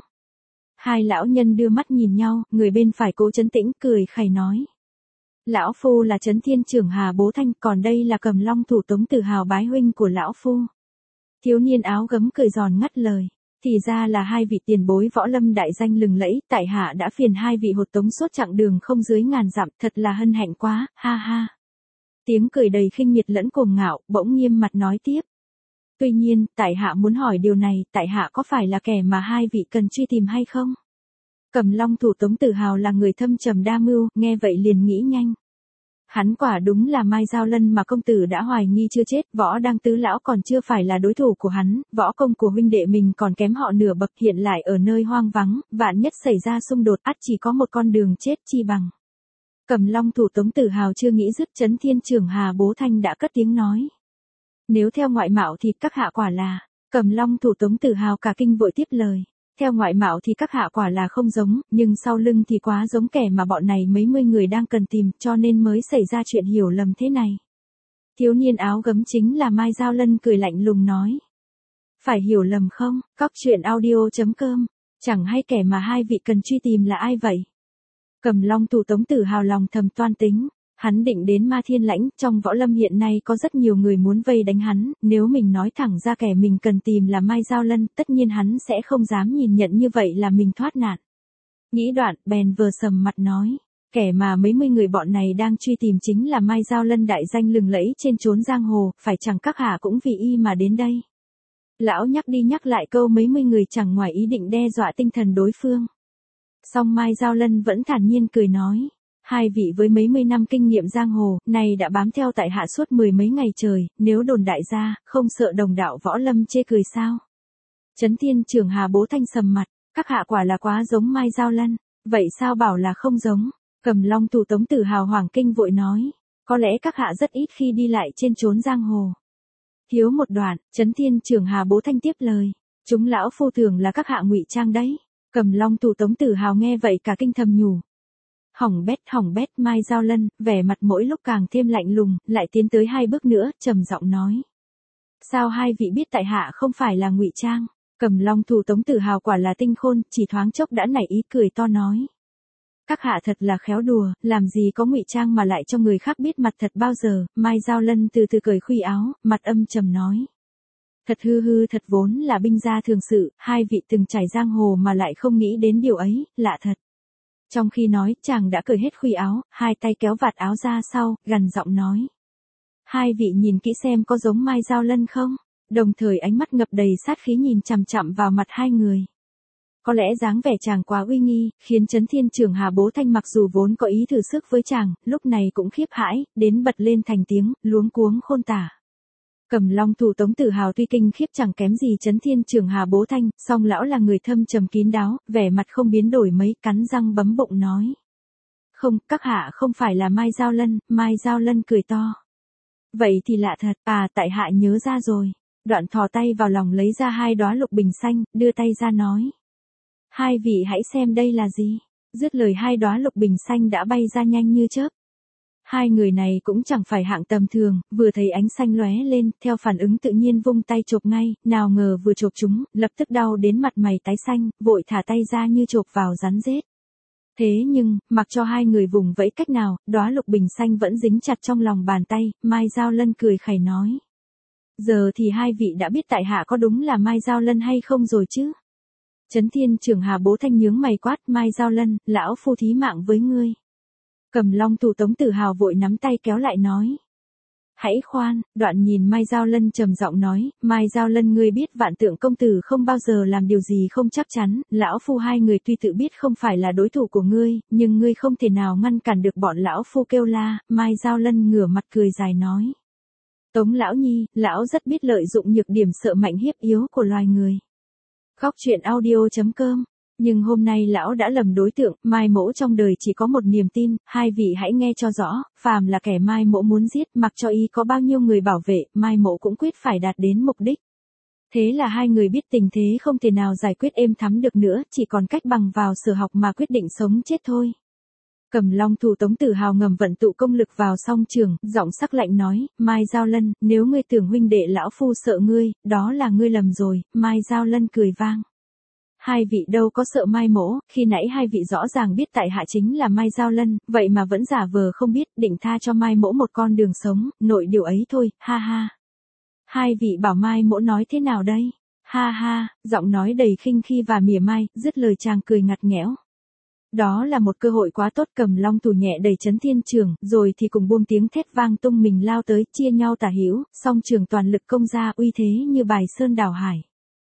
Hai lão nhân đưa mắt nhìn nhau, người bên phải cố trấn tĩnh, cười khẩy nói. Lão phu là Trấn Thiên Trưởng Hà Bố Thanh, còn đây là Cầm Long thủ Tống Tử Hào bái huynh của lão phu. Thiếu niên áo gấm cười giòn ngắt lời. Thì ra là hai vị tiền bối võ lâm đại danh lừng lẫy, tại hạ đã phiền hai vị hột tống suốt chặng đường không dưới ngàn dặm, thật là hân hạnh quá, ha ha. Tiếng cười đầy khinh miệt lẫn cuồng ngạo, bỗng nghiêm mặt nói tiếp. Tuy nhiên, tại hạ muốn hỏi điều này, tại hạ có phải là kẻ mà hai vị cần truy tìm hay không? Cầm Long thủ Tống Tử Hào là người thâm trầm đa mưu, nghe vậy liền nghĩ nhanh. Hắn quả đúng là Mai Giao Lân mà công tử đã hoài nghi chưa chết, võ đang tứ lão còn chưa phải là đối thủ của hắn, võ công của huynh đệ mình còn kém họ nửa bậc, hiện lại ở nơi hoang vắng, vạn nhất xảy ra xung đột ắt chỉ có một con đường chết chi bằng. Cầm Long thủ Tống Tử Hào chưa nghĩ dứt, Trấn Thiên Trưởng Hà Bố Thanh đã cất tiếng nói. Nếu theo ngoại mạo thì các hạ quả là, Cầm Long thủ Tống Tử Hào cả kinh vội tiếp lời. Theo ngoại mạo thì các hạ quả là không giống, nhưng sau lưng thì quá giống kẻ mà bọn này mấy mươi người đang cần tìm, cho nên mới xảy ra chuyện hiểu lầm thế này. Thiếu niên áo gấm chính là Mai Giao Lân cười lạnh lùng nói. Phải hiểu lầm không? Cóc truyện audio chấm com. Chẳng hay kẻ mà hai vị cần truy tìm là ai vậy? Cầm Long thủ Tống Tử Hào lòng thầm toan tính. Hắn định đến Ma Thiên Lãnh, trong võ lâm hiện nay có rất nhiều người muốn vây đánh hắn, nếu mình nói thẳng ra kẻ mình cần tìm là Mai Giao Lân, tất nhiên hắn sẽ không dám nhìn nhận như vậy là mình thoát nạn. Nghĩ đoạn, bèn vừa sầm mặt nói, kẻ mà mấy mươi người bọn này đang truy tìm chính là Mai Giao Lân đại danh lừng lẫy trên chốn giang hồ, phải chẳng các hạ cũng vì y mà đến đây. Lão nhắc đi nhắc lại câu mấy mươi người chẳng ngoài ý định đe dọa tinh thần đối phương. Song Mai Giao Lân vẫn thản nhiên cười nói. Hai vị với mấy mươi năm kinh nghiệm giang hồ, này đã bám theo tại hạ suốt mười mấy ngày trời, nếu đồn đại ra, không sợ đồng đạo võ lâm chê cười sao? Trấn Thiên Trưởng Hà Bố Thanh sầm mặt, các hạ quả là quá giống Mai Giao Lân, vậy sao bảo là không giống? Cầm Long thủ Tống Tử Hào hoàng kinh vội nói, có lẽ các hạ rất ít khi đi lại trên chốn giang hồ. Thiếu một đoạn, Trấn Thiên Trưởng Hà Bố Thanh tiếp lời, chúng lão phu thường là các hạ ngụy trang đấy. Cầm Long thủ Tống Tử Hào nghe vậy cả kinh thầm nhủ. Hỏng bét hỏng bét. Mai Giao Lân, vẻ mặt mỗi lúc càng thêm lạnh lùng, lại tiến tới hai bước nữa, trầm giọng nói. Sao hai vị biết tại hạ không phải là ngụy trang? Cầm Long thủ Tống Tử Hào quả là tinh khôn, chỉ thoáng chốc đã nảy ý cười to nói. Các hạ thật là khéo đùa, làm gì có ngụy trang mà lại cho người khác biết mặt thật bao giờ? Mai Giao Lân từ từ cởi khuy áo, mặt âm trầm nói. Thật hư hư thật vốn là binh gia thường sự, hai vị từng trải giang hồ mà lại không nghĩ đến điều ấy, lạ thật. Trong khi nói, chàng đã cởi hết khuy áo, hai tay kéo vạt áo ra sau, gằn giọng nói. Hai vị nhìn kỹ xem có giống Mai Giao Lân không? Đồng thời ánh mắt ngập đầy sát khí nhìn chằm chằm vào mặt hai người. Có lẽ dáng vẻ chàng quá uy nghi, khiến Trấn Thiên Trưởng Hà Bố Thanh mặc dù vốn có ý thử sức với chàng, lúc này cũng khiếp hãi, đến bật lên thành tiếng, luống cuống khôn tả. Cầm Long thủ Tống Tử Hào tuy kinh khiếp chẳng kém gì Chấn Thiên Trường Hà Bố Thanh, song lão là người thâm trầm kín đáo, vẻ mặt không biến đổi mấy, cắn răng bấm bụng nói. Không, các hạ không phải là Mai Giao Lân. Mai Giao Lân cười to. Vậy thì lạ thật, à tại hạ nhớ ra rồi. Đoạn thò tay vào lòng lấy ra hai đóa lục bình xanh, đưa tay ra nói. Hai vị hãy xem đây là gì. Dứt lời hai đóa lục bình xanh đã bay ra nhanh như chớp. Hai người này cũng chẳng phải hạng tầm thường, vừa thấy ánh xanh lóe lên, theo phản ứng tự nhiên vung tay chộp ngay, nào ngờ vừa chộp chúng, lập tức đau đến mặt mày tái xanh, vội thả tay ra như chộp vào rắn rết. Thế nhưng, mặc cho hai người vùng vẫy cách nào, đóa lục bình xanh vẫn dính chặt trong lòng bàn tay, Mai Giao Lân cười khẩy nói. Giờ thì hai vị đã biết tại hạ có đúng là Mai Giao Lân hay không rồi chứ? Chấn Thiên Trường Hà Bố Thanh nhướng mày quát, Mai Giao Lân, lão phu thí mạng với ngươi. Cầm Long thủ Tống Tử Hào vội nắm tay kéo lại nói. Hãy khoan, đoạn nhìn Mai Giao Lân trầm giọng nói, Mai Giao Lân ngươi biết Vạn Tượng công tử không bao giờ làm điều gì không chắc chắn, lão phu hai người tuy tự biết không phải là đối thủ của ngươi, nhưng ngươi không thể nào ngăn cản được bọn lão phu kêu la. Mai Giao Lân ngửa mặt cười dài nói. Tống lão nhi, lão rất biết lợi dụng nhược điểm sợ mạnh hiếp yếu của loài người. Góc truyện audio chấm com. Nhưng hôm nay lão đã lầm đối tượng, Mai Mỗ trong đời chỉ có một niềm tin, hai vị hãy nghe cho rõ, phàm là kẻ Mai Mỗ muốn giết, mặc cho y có bao nhiêu người bảo vệ, Mai Mỗ cũng quyết phải đạt đến mục đích. Thế là hai người biết tình thế không thể nào giải quyết êm thắm được nữa, chỉ còn cách bằng vào sở học mà quyết định sống chết thôi. Cầm Long thủ Tống Tử Hào ngầm vận tụ công lực vào song trường, giọng sắc lạnh nói, Mai Giao Lân, nếu ngươi tưởng huynh đệ lão phu sợ ngươi, đó là ngươi lầm rồi. Mai Giao Lân cười vang. Hai vị đâu có sợ Mai Mỗ, khi nãy hai vị rõ ràng biết tại hạ chính là Mai Giao Lân, vậy mà vẫn giả vờ không biết, định tha cho Mai Mỗ một con đường sống, nội điều ấy thôi, ha ha. Hai vị bảo Mai Mỗ nói thế nào đây? Ha ha, giọng nói đầy khinh khi và mỉa mai, dứt lời chàng cười ngặt nghẽo. Đó là một cơ hội quá tốt. Cầm Long thủ nhẹ đẩy Chấn Thiên Trường, rồi thì cùng buông tiếng thét vang tung mình lao tới, chia nhau tả hữu, song trường toàn lực công ra uy thế như bài sơn đảo hải.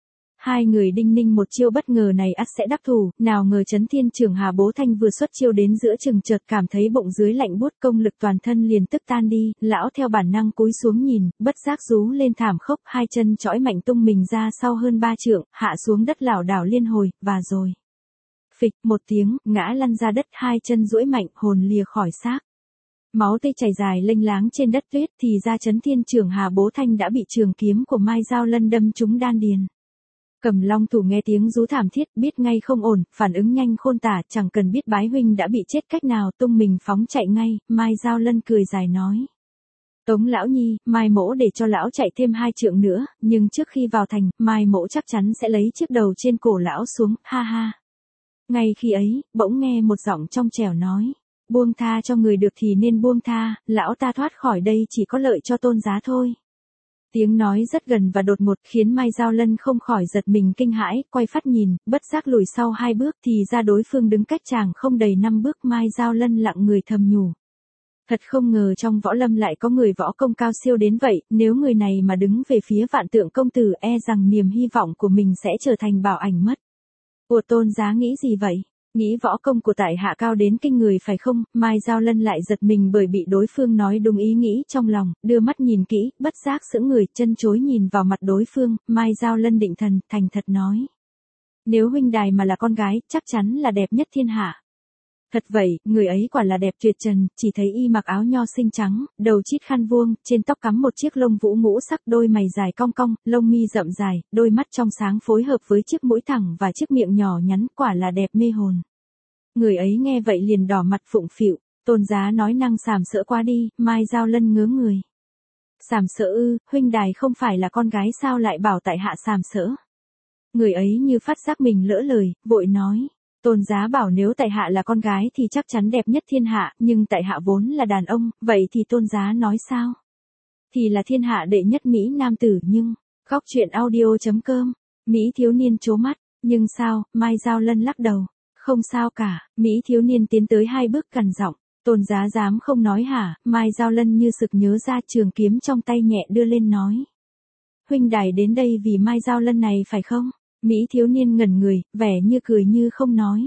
Hai người đinh ninh một chiêu bất ngờ này ắt sẽ đắc thủ, nào ngờ Chấn Thiên Trường Hà Bố Thanh vừa xuất chiêu đến giữa chừng chợt cảm thấy bụng dưới lạnh buốt, công lực toàn thân liền tức tan đi, lão theo bản năng cúi xuống nhìn, bất giác rú lên thảm khốc, hai chân chõi mạnh tung mình ra sau hơn ba trượng, hạ xuống đất lảo đảo liên hồi, và rồi. Phịch một tiếng, ngã lăn ra đất, hai chân duỗi mạnh, hồn lìa khỏi xác. Máu tươi chảy dài lênh láng trên đất tuyết, thì ra Chấn Thiên Trường Hà Bố Thanh đã bị trường kiếm của Mai Giao Lân đâm trúng đan điền. Cầm Long thủ nghe tiếng rú thảm thiết, biết ngay không ổn, phản ứng nhanh khôn tả, chẳng cần biết bái huynh đã bị chết cách nào, tung mình phóng chạy ngay. Mai Giao Lân cười dài nói. Tống lão nhi, Mai Mỗ để cho lão chạy thêm hai trượng nữa, nhưng trước khi vào thành, Mai Mỗ chắc chắn sẽ lấy chiếc đầu trên cổ lão xuống, ha ha. Ngay khi ấy, bỗng nghe một giọng trong trẻo nói. Buông tha cho người được thì nên buông tha, lão ta thoát khỏi đây chỉ có lợi cho Tôn giá thôi. Tiếng nói rất gần và đột ngột khiến Mai Giao Lân không khỏi giật mình kinh hãi, quay phát nhìn, bất giác lùi sau hai bước thì ra đối phương đứng cách chàng không đầy năm bước. Mai Giao Lân lặng người thầm nhủ. Thật không ngờ trong võ lâm lại có người võ công cao siêu đến vậy, nếu người này mà đứng về phía Vạn Tượng công tử e rằng niềm hy vọng của mình sẽ trở thành bảo ảnh mất. Ủa Tôn giá nghĩ gì vậy? Nghĩ võ công của tại hạ cao đến kinh người phải không? Mai Giao Lân lại giật mình bởi bị đối phương nói đúng ý nghĩ trong lòng, đưa mắt nhìn kỹ, bất giác sững người, chân chối nhìn vào mặt đối phương. Mai Giao Lân định thần, thành thật nói. Nếu huynh đài mà là con gái, chắc chắn là đẹp nhất thiên hạ. Thật vậy, người ấy quả là đẹp tuyệt trần, chỉ thấy y mặc áo nho xinh trắng, đầu chít khăn vuông, trên tóc cắm một chiếc lông vũ ngũ sắc, đôi mày dài cong cong, lông mi rậm dài, đôi mắt trong sáng phối hợp với chiếc mũi thẳng và chiếc miệng nhỏ nhắn, quả là đẹp mê hồn. Người ấy nghe vậy liền đỏ mặt phụng phịu, Tôn giá nói năng sàm sỡ quá đi. Mai Giao Lân ngớ người. Sàm sỡ ư? Huynh đài không phải là con gái sao lại bảo tại hạ sàm sỡ? Người ấy như phát giác mình lỡ lời, vội nói. Tôn giá bảo nếu tại hạ là con gái thì chắc chắn đẹp nhất thiên hạ, nhưng tại hạ vốn là đàn ông, vậy thì tôn giá nói sao? Thì là thiên hạ đệ nhất Mỹ nam tử nhưng, góc truyện audio chấm com, Mỹ thiếu niên trố mắt, nhưng sao? Mai Giao Lân lắc đầu. Không sao cả. Mỹ thiếu niên tiến tới hai bước cằn giọng. Tôn giá dám không nói hả? Mai Giao Lân như sực nhớ ra, trường kiếm trong tay nhẹ đưa lên nói. Huynh đài đến đây vì Mai Giao Lân này phải không? Mỹ thiếu niên ngẩn người, vẻ như cười như không nói.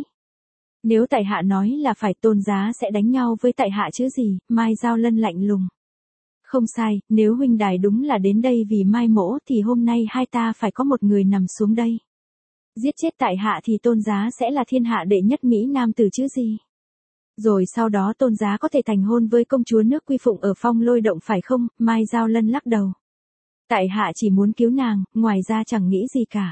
Nếu tại hạ nói là phải, tôn giá sẽ đánh nhau với tại hạ chứ gì? Mai Giao Lân lạnh lùng. Không sai, nếu huynh đài đúng là đến đây vì Mai Mỗ thì hôm nay hai ta phải có một người nằm xuống đây. Giết chết tại hạ thì Tôn Giá sẽ là thiên hạ đệ nhất Mỹ Nam tử chứ gì. Rồi sau đó Tôn Giá có thể thành hôn với công chúa nước Quy Phụng ở Phong Lôi Động phải không? Mai Giao Lân lắc đầu. Tại hạ chỉ muốn cứu nàng, ngoài ra chẳng nghĩ gì cả.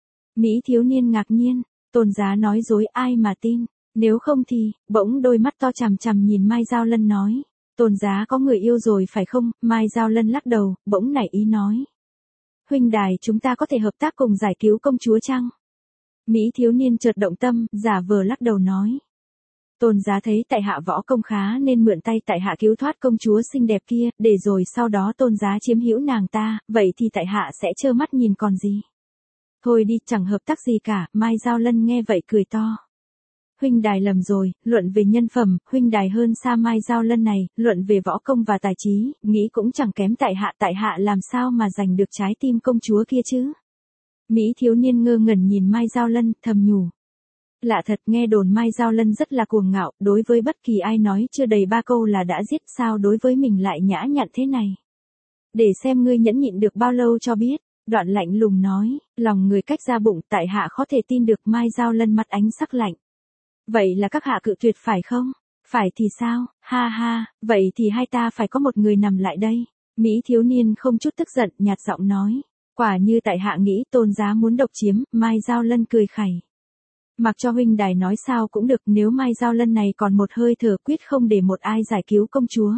Mỹ thiếu niên ngạc nhiên, Tôn Giá nói dối ai mà tin, nếu không thì, bỗng đôi mắt to chằm chằm nhìn Mai Giao Lân nói. Tôn Giá có người yêu rồi phải không? Mai Giao Lân lắc đầu, bỗng nảy ý nói. Huynh đài chúng ta có thể hợp tác cùng giải cứu công chúa chăng? Mỹ thiếu niên chợt động tâm, giả vờ lắc đầu nói. Tôn Giá thấy tại hạ võ công khá nên mượn tay tại hạ cứu thoát công chúa xinh đẹp kia, để rồi sau đó Tôn Giá chiếm hữu nàng ta, vậy thì tại hạ sẽ trơ mắt nhìn còn gì. Thôi đi, chẳng hợp tác gì cả, Mai Giao Lân nghe vậy cười to. Huynh đài lầm rồi, luận về nhân phẩm, huynh đài hơn xa Mai Giao Lân này, luận về võ công và tài trí, nghĩ cũng chẳng kém tại hạ, tại hạ làm sao mà giành được trái tim công chúa kia chứ. Mỹ thiếu niên ngơ ngẩn nhìn Mai Giao Lân, thầm nhủ. Lạ thật, nghe đồn Mai Giao Lân rất là cuồng ngạo, đối với bất kỳ ai nói chưa đầy ba câu là đã giết, sao đối với mình lại nhã nhặn thế này. Để xem ngươi nhẫn nhịn được bao lâu cho biết, Đoạn lạnh lùng nói, lòng người cách ra bụng, tại hạ khó thể tin được. Mai Giao Lân mặt ánh sắc lạnh. Vậy là các hạ cự tuyệt phải không? Phải thì sao? Ha ha, vậy thì hai ta phải có một người nằm lại đây. Mỹ thiếu niên không chút tức giận, nhạt giọng nói. Quả như tại hạ nghĩ Tôn Giá muốn độc chiếm, Mai Giao Lân cười khẩy. Mặc cho huynh đài nói sao cũng được, nếu Mai Giao Lân này còn một hơi thở quyết không để một ai giải cứu công chúa.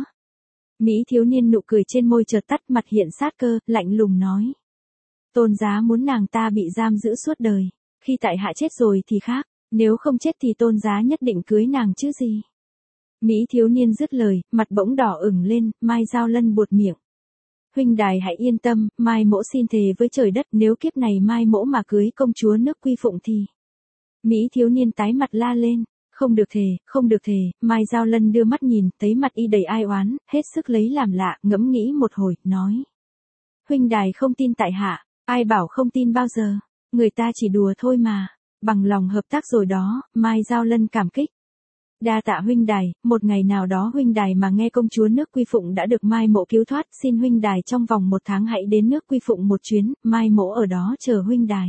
Mỹ thiếu niên nụ cười trên môi chợt tắt, mặt hiện sát cơ, lạnh lùng nói. Tôn Giá muốn nàng ta bị giam giữ suốt đời, khi tại hạ chết rồi thì khác, nếu không chết thì Tôn Giá nhất định cưới nàng chứ gì. Mỹ thiếu niên dứt lời, mặt bỗng đỏ ửng lên, Mai Giao Lân buột miệng. Huynh đài hãy yên tâm, Mai Mỗ xin thề với trời đất, nếu kiếp này Mai Mỗ mà cưới công chúa nước Quy Phụng thì. Mỹ thiếu niên tái mặt la lên, không được thề, không được thề. Mai Giao Lân đưa mắt nhìn, thấy mặt y đầy ai oán, hết sức lấy làm lạ, ngẫm nghĩ một hồi, nói. Huynh đài không tin tại hạ, ai bảo không tin bao giờ, người ta chỉ đùa thôi mà, bằng lòng hợp tác rồi đó. Mai Giao Lân cảm kích. Đa tạ huynh đài, một ngày nào đó huynh đài mà nghe công chúa nước Quy Phụng đã được Mai Mỗ cứu thoát, xin huynh đài trong vòng một tháng hãy đến nước Quy Phụng một chuyến, Mai Mỗ ở đó chờ huynh đài.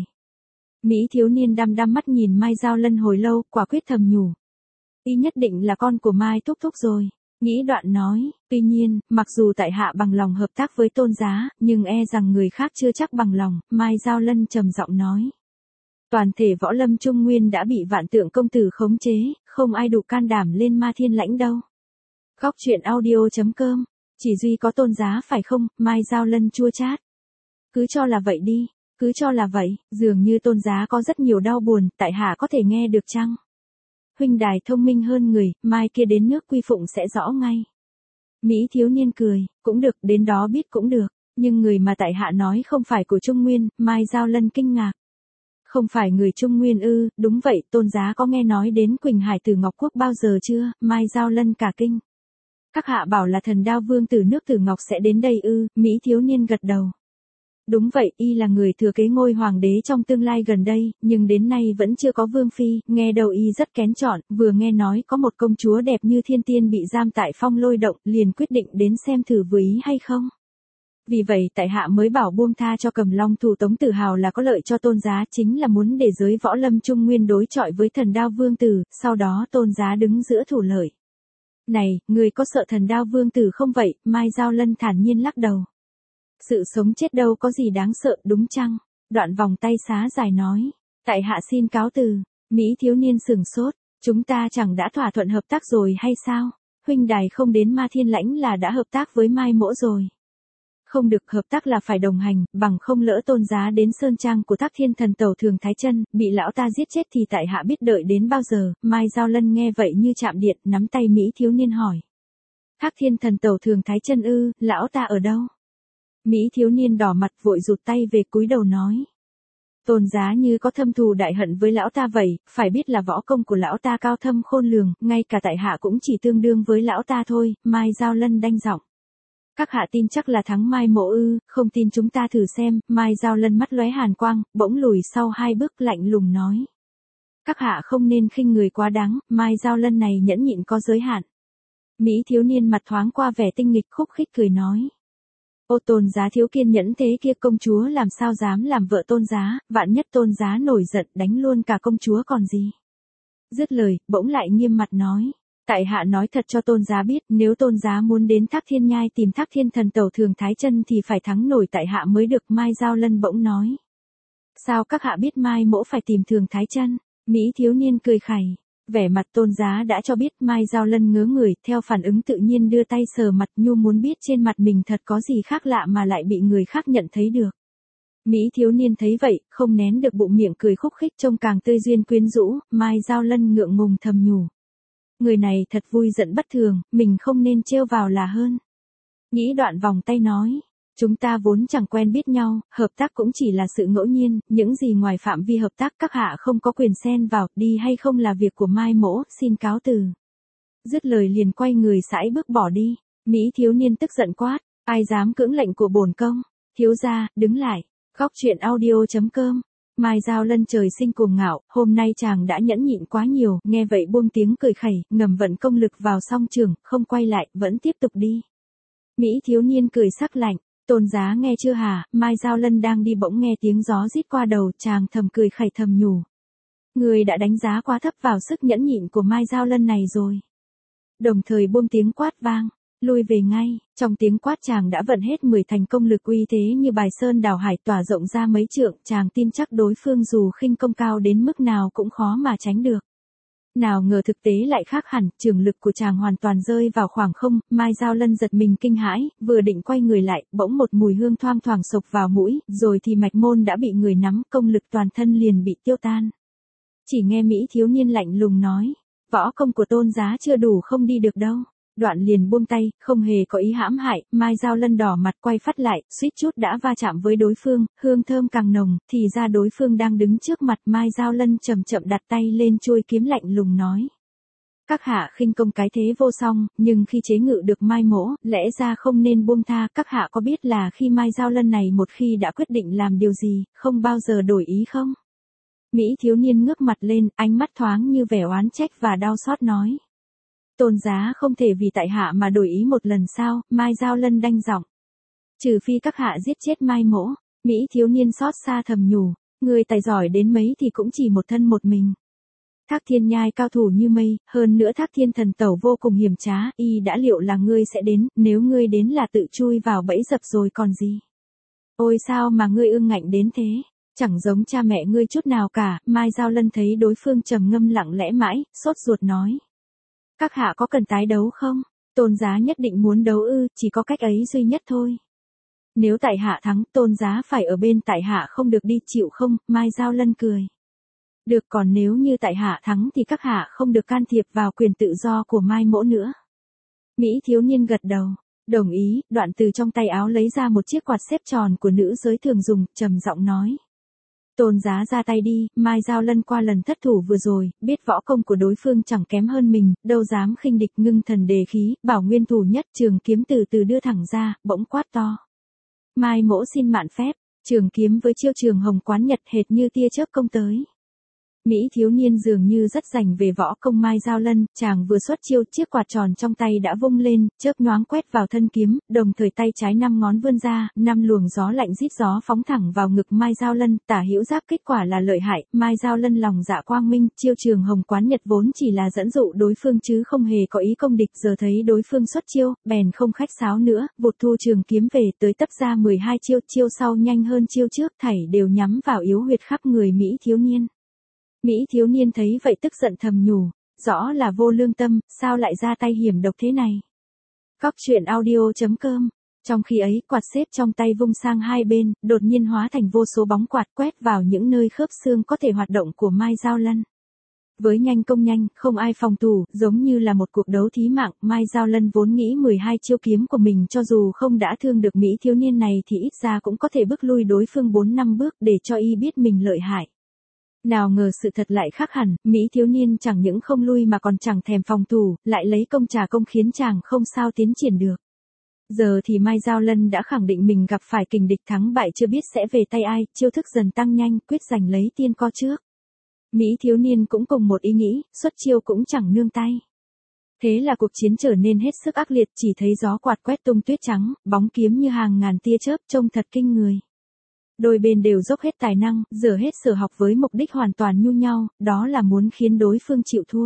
Mỹ thiếu niên đăm đăm mắt nhìn Mai Giao Lân hồi lâu, quả quyết thầm nhủ. Y nhất định là con của Mai Thúc Thúc rồi. Nghĩ Đoạn nói, tuy nhiên, mặc dù tại hạ bằng lòng hợp tác với Tôn Giá, nhưng e rằng người khác chưa chắc bằng lòng. Mai Giao Lân trầm giọng nói. Toàn thể võ lâm Trung Nguyên đã bị Vạn Tượng công tử khống chế, không ai đủ can đảm lên Ma Thiên Lãnh đâu. Góc truyện audio chấm com, chỉ duy có Tôn Giá phải không? Mai Giao Lân chua chát. Cứ cho là vậy đi, cứ cho là vậy, dường như Tôn Giá có rất nhiều đau buồn, tại hạ có thể nghe được chăng? Huynh đài thông minh hơn người, mai kia đến nước Quy Phụng sẽ rõ ngay. Mỹ thiếu niên cười, cũng được, đến đó biết cũng được, nhưng người mà tại hạ nói không phải của Trung Nguyên. Mai Giao Lân kinh ngạc. Không phải người Trung Nguyên ư? Đúng vậy, Tôn Giá có nghe nói đến Quỳnh Hải Tử Ngọc Quốc bao giờ chưa? Mai Giao Lân cả kinh. Các hạ bảo là Thần Đao Vương Tử nước Tử Ngọc sẽ đến đây ư? Mỹ thiếu niên gật đầu. Đúng vậy, y là người thừa kế ngôi hoàng đế trong tương lai gần đây, nhưng đến nay vẫn chưa có vương phi, nghe đầu y rất kén chọn, vừa nghe nói có một công chúa đẹp như thiên tiên bị giam tại Phong Lôi Động, liền quyết định đến xem thử vừa ý hay không. Vì vậy tại hạ mới bảo buông tha cho Cầm Long thủ Tống Tử Hào là có lợi cho Tôn Giá, chính là muốn để giới võ lâm Trung Nguyên đối chọi với Thần Đao Vương Tử, sau đó Tôn Giá đứng giữa thủ lợi. Này, người có sợ Thần Đao Vương Tử không vậy? Mai Giao Lân thản nhiên lắc đầu. Sự sống chết đâu có gì đáng sợ, đúng chăng? Đoạn vòng tay xá dài nói. Tại hạ xin cáo từ. Mỹ thiếu niên sừng sốt. Chúng ta chẳng đã thỏa thuận hợp tác rồi hay sao? Huynh đài không đến Ma Thiên Lãnh là đã hợp tác với Mai Mỗ rồi. Không được, hợp tác là phải đồng hành, bằng không lỡ Tôn Giá đến sơn trang của Thác Thiên Thần Tẩu Thường Thái Chân, bị lão ta giết chết thì tại hạ biết đợi đến bao giờ. Mai Giao Lân nghe vậy như chạm điện, nắm tay Mỹ thiếu niên hỏi. Thác Thiên Thần Tẩu Thường Thái Chân ư? Lão ta ở đâu? Mỹ thiếu niên đỏ mặt vội rụt tay về cúi đầu nói. Tôn Giá như có thâm thù đại hận với lão ta vậy, phải biết là võ công của lão ta cao thâm khôn lường, ngay cả tại hạ cũng chỉ tương đương với lão ta thôi. Mai Giao Lân đanh giọng. Các hạ tin chắc là thắng Mai Mỗ ư? Không tin chúng ta thử xem. Mai Giao Lân mắt lóe hàn quang, bỗng lùi sau hai bước lạnh lùng nói. Các hạ không nên khinh người quá đáng, Mai Giao Lân này nhẫn nhịn có giới hạn. Mỹ thiếu niên mặt thoáng qua vẻ tinh nghịch khúc khích cười nói. Ô Tôn Giá thiếu kiên nhẫn thế kia, công chúa làm sao dám làm vợ Tôn Giá, vạn nhất Tôn Giá nổi giận đánh luôn cả công chúa còn gì. Dứt lời, bỗng lại nghiêm mặt nói. Tại hạ nói thật cho Tôn Giá biết, nếu Tôn Giá muốn đến Thác Thiên Nhai tìm Thác Thiên Thần Tẩu Thường Thái Chân thì phải thắng nổi tại hạ mới được. Mai Giao Lân bỗng nói. Sao các hạ biết Mai mỗ phải tìm Thường Thái Chân? Mỹ thiếu niên cười khẩy. Vẻ mặt Tôn Giá đã cho biết. Mai Giao Lân ngớ người, theo phản ứng tự nhiên đưa tay sờ mặt, nhu muốn biết trên mặt mình thật có gì khác lạ mà lại bị người khác nhận thấy được. Mỹ thiếu niên thấy vậy, không nén được bụng miệng cười khúc khích trông càng tươi duyên quyến rũ. Mai Giao Lân ngượng ngùng thầm nhủ. Người này thật vui giận bất thường, mình không nên trêu vào là hơn. Nghĩ đoạn vòng tay nói. Chúng ta vốn chẳng quen biết nhau, hợp tác cũng chỉ là sự ngẫu nhiên, những gì ngoài phạm vi hợp tác các hạ không có quyền xen vào, đi hay không là việc của Mai mỗ, xin cáo từ. Dứt lời liền quay người sải bước bỏ đi. Mỹ thiếu niên tức giận quát, ai dám cưỡng lệnh của bổn công, thiếu gia, đứng lại. Góc truyện audio chấm com. Mai Giao Lân trời sinh cuồng ngạo, hôm nay chàng đã nhẫn nhịn quá nhiều, nghe vậy buông tiếng cười khẩy, ngầm vận công lực vào song trường, không quay lại, vẫn tiếp tục đi. Mỹ thiếu niên cười sắc lạnh. Tôn Giá nghe chưa hả? Mai Giao Lân đang đi bỗng nghe tiếng gió rít qua đầu, chàng thầm cười khẩy thầm nhủ. Người đã đánh giá quá thấp vào sức nhẫn nhịn của Mai Giao Lân này rồi. Đồng thời buông tiếng quát vang, lui về ngay. Trong tiếng quát chàng đã vận hết mười thành công lực uy thế như bài sơn đảo hải tỏa rộng ra mấy trượng, chàng tin chắc đối phương dù khinh công cao đến mức nào cũng khó mà tránh được. Nào ngờ thực tế lại khác hẳn, trường lực của chàng hoàn toàn rơi vào khoảng không. Mai Giao Lân giật mình kinh hãi, vừa định quay người lại, bỗng một mùi hương thoang thoảng sộc vào mũi, rồi thì mạch môn đã bị người nắm, công lực toàn thân liền bị tiêu tan. Chỉ nghe Mỹ thiếu niên lạnh lùng nói, võ công của Tôn Giá chưa đủ không đi được đâu. Đoạn liền buông tay, không hề có ý hãm hại. Mai Giao Lân đỏ mặt quay phát lại, suýt chút đã va chạm với đối phương, hương thơm càng nồng, thì ra đối phương đang đứng trước mặt. Mai Giao Lân chậm chậm đặt tay lên chuôi kiếm lạnh lùng nói. Các hạ khinh công cái thế vô song, nhưng khi chế ngự được Mai mỗ, lẽ ra không nên buông tha. Các hạ có biết là khi Mai Giao Lân này một khi đã quyết định làm điều gì, không bao giờ đổi ý không? Mỹ thiếu niên ngước mặt lên, ánh mắt thoáng như vẻ oán trách và đau xót nói. Tôn Giá không thể vì tại hạ mà đổi ý một lần sao? Mai Giao Lân đanh giọng. Trừ phi các hạ giết chết Mai mỗ. Mỹ thiếu niên xót xa thầm nhủ, người tài giỏi đến mấy thì cũng chỉ một thân một mình. Thác Thiên Nhai cao thủ như mây, hơn nữa Thác Thiên Thần Tẩu vô cùng hiểm trá, y đã liệu là ngươi sẽ đến, nếu ngươi đến là tự chui vào bẫy dập rồi còn gì. Ôi sao mà ngươi ương ngạnh đến thế, chẳng giống cha mẹ ngươi chút nào cả. Mai Giao Lân thấy đối phương trầm ngâm lặng lẽ mãi, sốt ruột nói. Các hạ có cần tái đấu không? Tôn Giá nhất định muốn đấu ư, chỉ có cách ấy duy nhất thôi. Nếu tại hạ thắng, Tôn Giá phải ở bên tại hạ không được đi chịu không? Mai Giao Lân cười. Được, còn nếu như tại hạ thắng thì các hạ không được can thiệp vào quyền tự do của Mai mỗ nữa. Mỹ thiếu niên gật đầu, đồng ý, đoạn từ trong tay áo lấy ra một chiếc quạt xếp tròn của nữ giới thường dùng, trầm giọng nói. Tôn Giá ra tay đi. Mai Giao Lân qua lần thất thủ vừa rồi, biết võ công của đối phương chẳng kém hơn mình, đâu dám khinh địch, ngưng thần đề khí, bảo nguyên thủ nhất, trường kiếm từ từ đưa thẳng ra, bỗng quát to. Mai mỗ xin mạn phép. Trường kiếm với chiêu Trường Hồng Quán Nhật hệt như tia chớp công tới. Mỹ thiếu niên dường như rất rành về võ công Mai Giao Lân, chàng vừa xuất chiêu, chiếc quạt tròn trong tay đã vung lên, chớp nhoáng quét vào thân kiếm, đồng thời tay trái năm ngón vươn ra, năm luồng gió lạnh rít gió phóng thẳng vào ngực Mai Giao Lân, tả hữu giáp kết quả là lợi hại. Mai Giao Lân lòng dạ quang minh, chiêu Trường Hồng Quán Nhật vốn chỉ là dẫn dụ đối phương chứ không hề có ý công địch, giờ thấy đối phương xuất chiêu, bèn không khách sáo nữa, vụt thu trường kiếm về, tới tấp ra mười hai chiêu, chiêu sau nhanh hơn chiêu trước, thảy đều nhắm vào yếu huyệt khắp người Mỹ thiếu niên. Mỹ thiếu niên thấy vậy tức giận thầm nhủ, rõ là vô lương tâm, sao lại ra tay hiểm độc thế này. Góc truyện audio chấm com. Trong khi ấy, quạt xếp trong tay vung sang hai bên, đột nhiên hóa thành vô số bóng quạt quét vào những nơi khớp xương có thể hoạt động của Mai Giao Lân. Với nhanh công nhanh, không ai phòng thủ, giống như là một cuộc đấu thí mạng, Mai Giao Lân vốn nghĩ mười hai chiêu kiếm của mình cho dù không đã thương được Mỹ thiếu niên này thì ít ra cũng có thể bước lui đối phương bốn năm bước để cho y biết mình lợi hại. Nào ngờ sự thật lại khác hẳn, Mỹ thiếu niên chẳng những không lui mà còn chẳng thèm phòng thủ, lại lấy công trả công khiến chàng không sao tiến triển được. Giờ thì Mai Giao Lân đã khẳng định mình gặp phải kình địch, thắng bại chưa biết sẽ về tay ai, chiêu thức dần tăng nhanh, quyết giành lấy tiên co trước. Mỹ thiếu niên cũng cùng một ý nghĩ, xuất chiêu cũng chẳng nương tay. Thế là cuộc chiến trở nên hết sức ác liệt, chỉ thấy gió quạt quét tung tuyết trắng, bóng kiếm như hàng ngàn tia chớp trông thật kinh người. Đôi bên đều dốc hết tài năng, dở hết sở học với mục đích hoàn toàn nhu nhau, đó là muốn khiến đối phương chịu thua.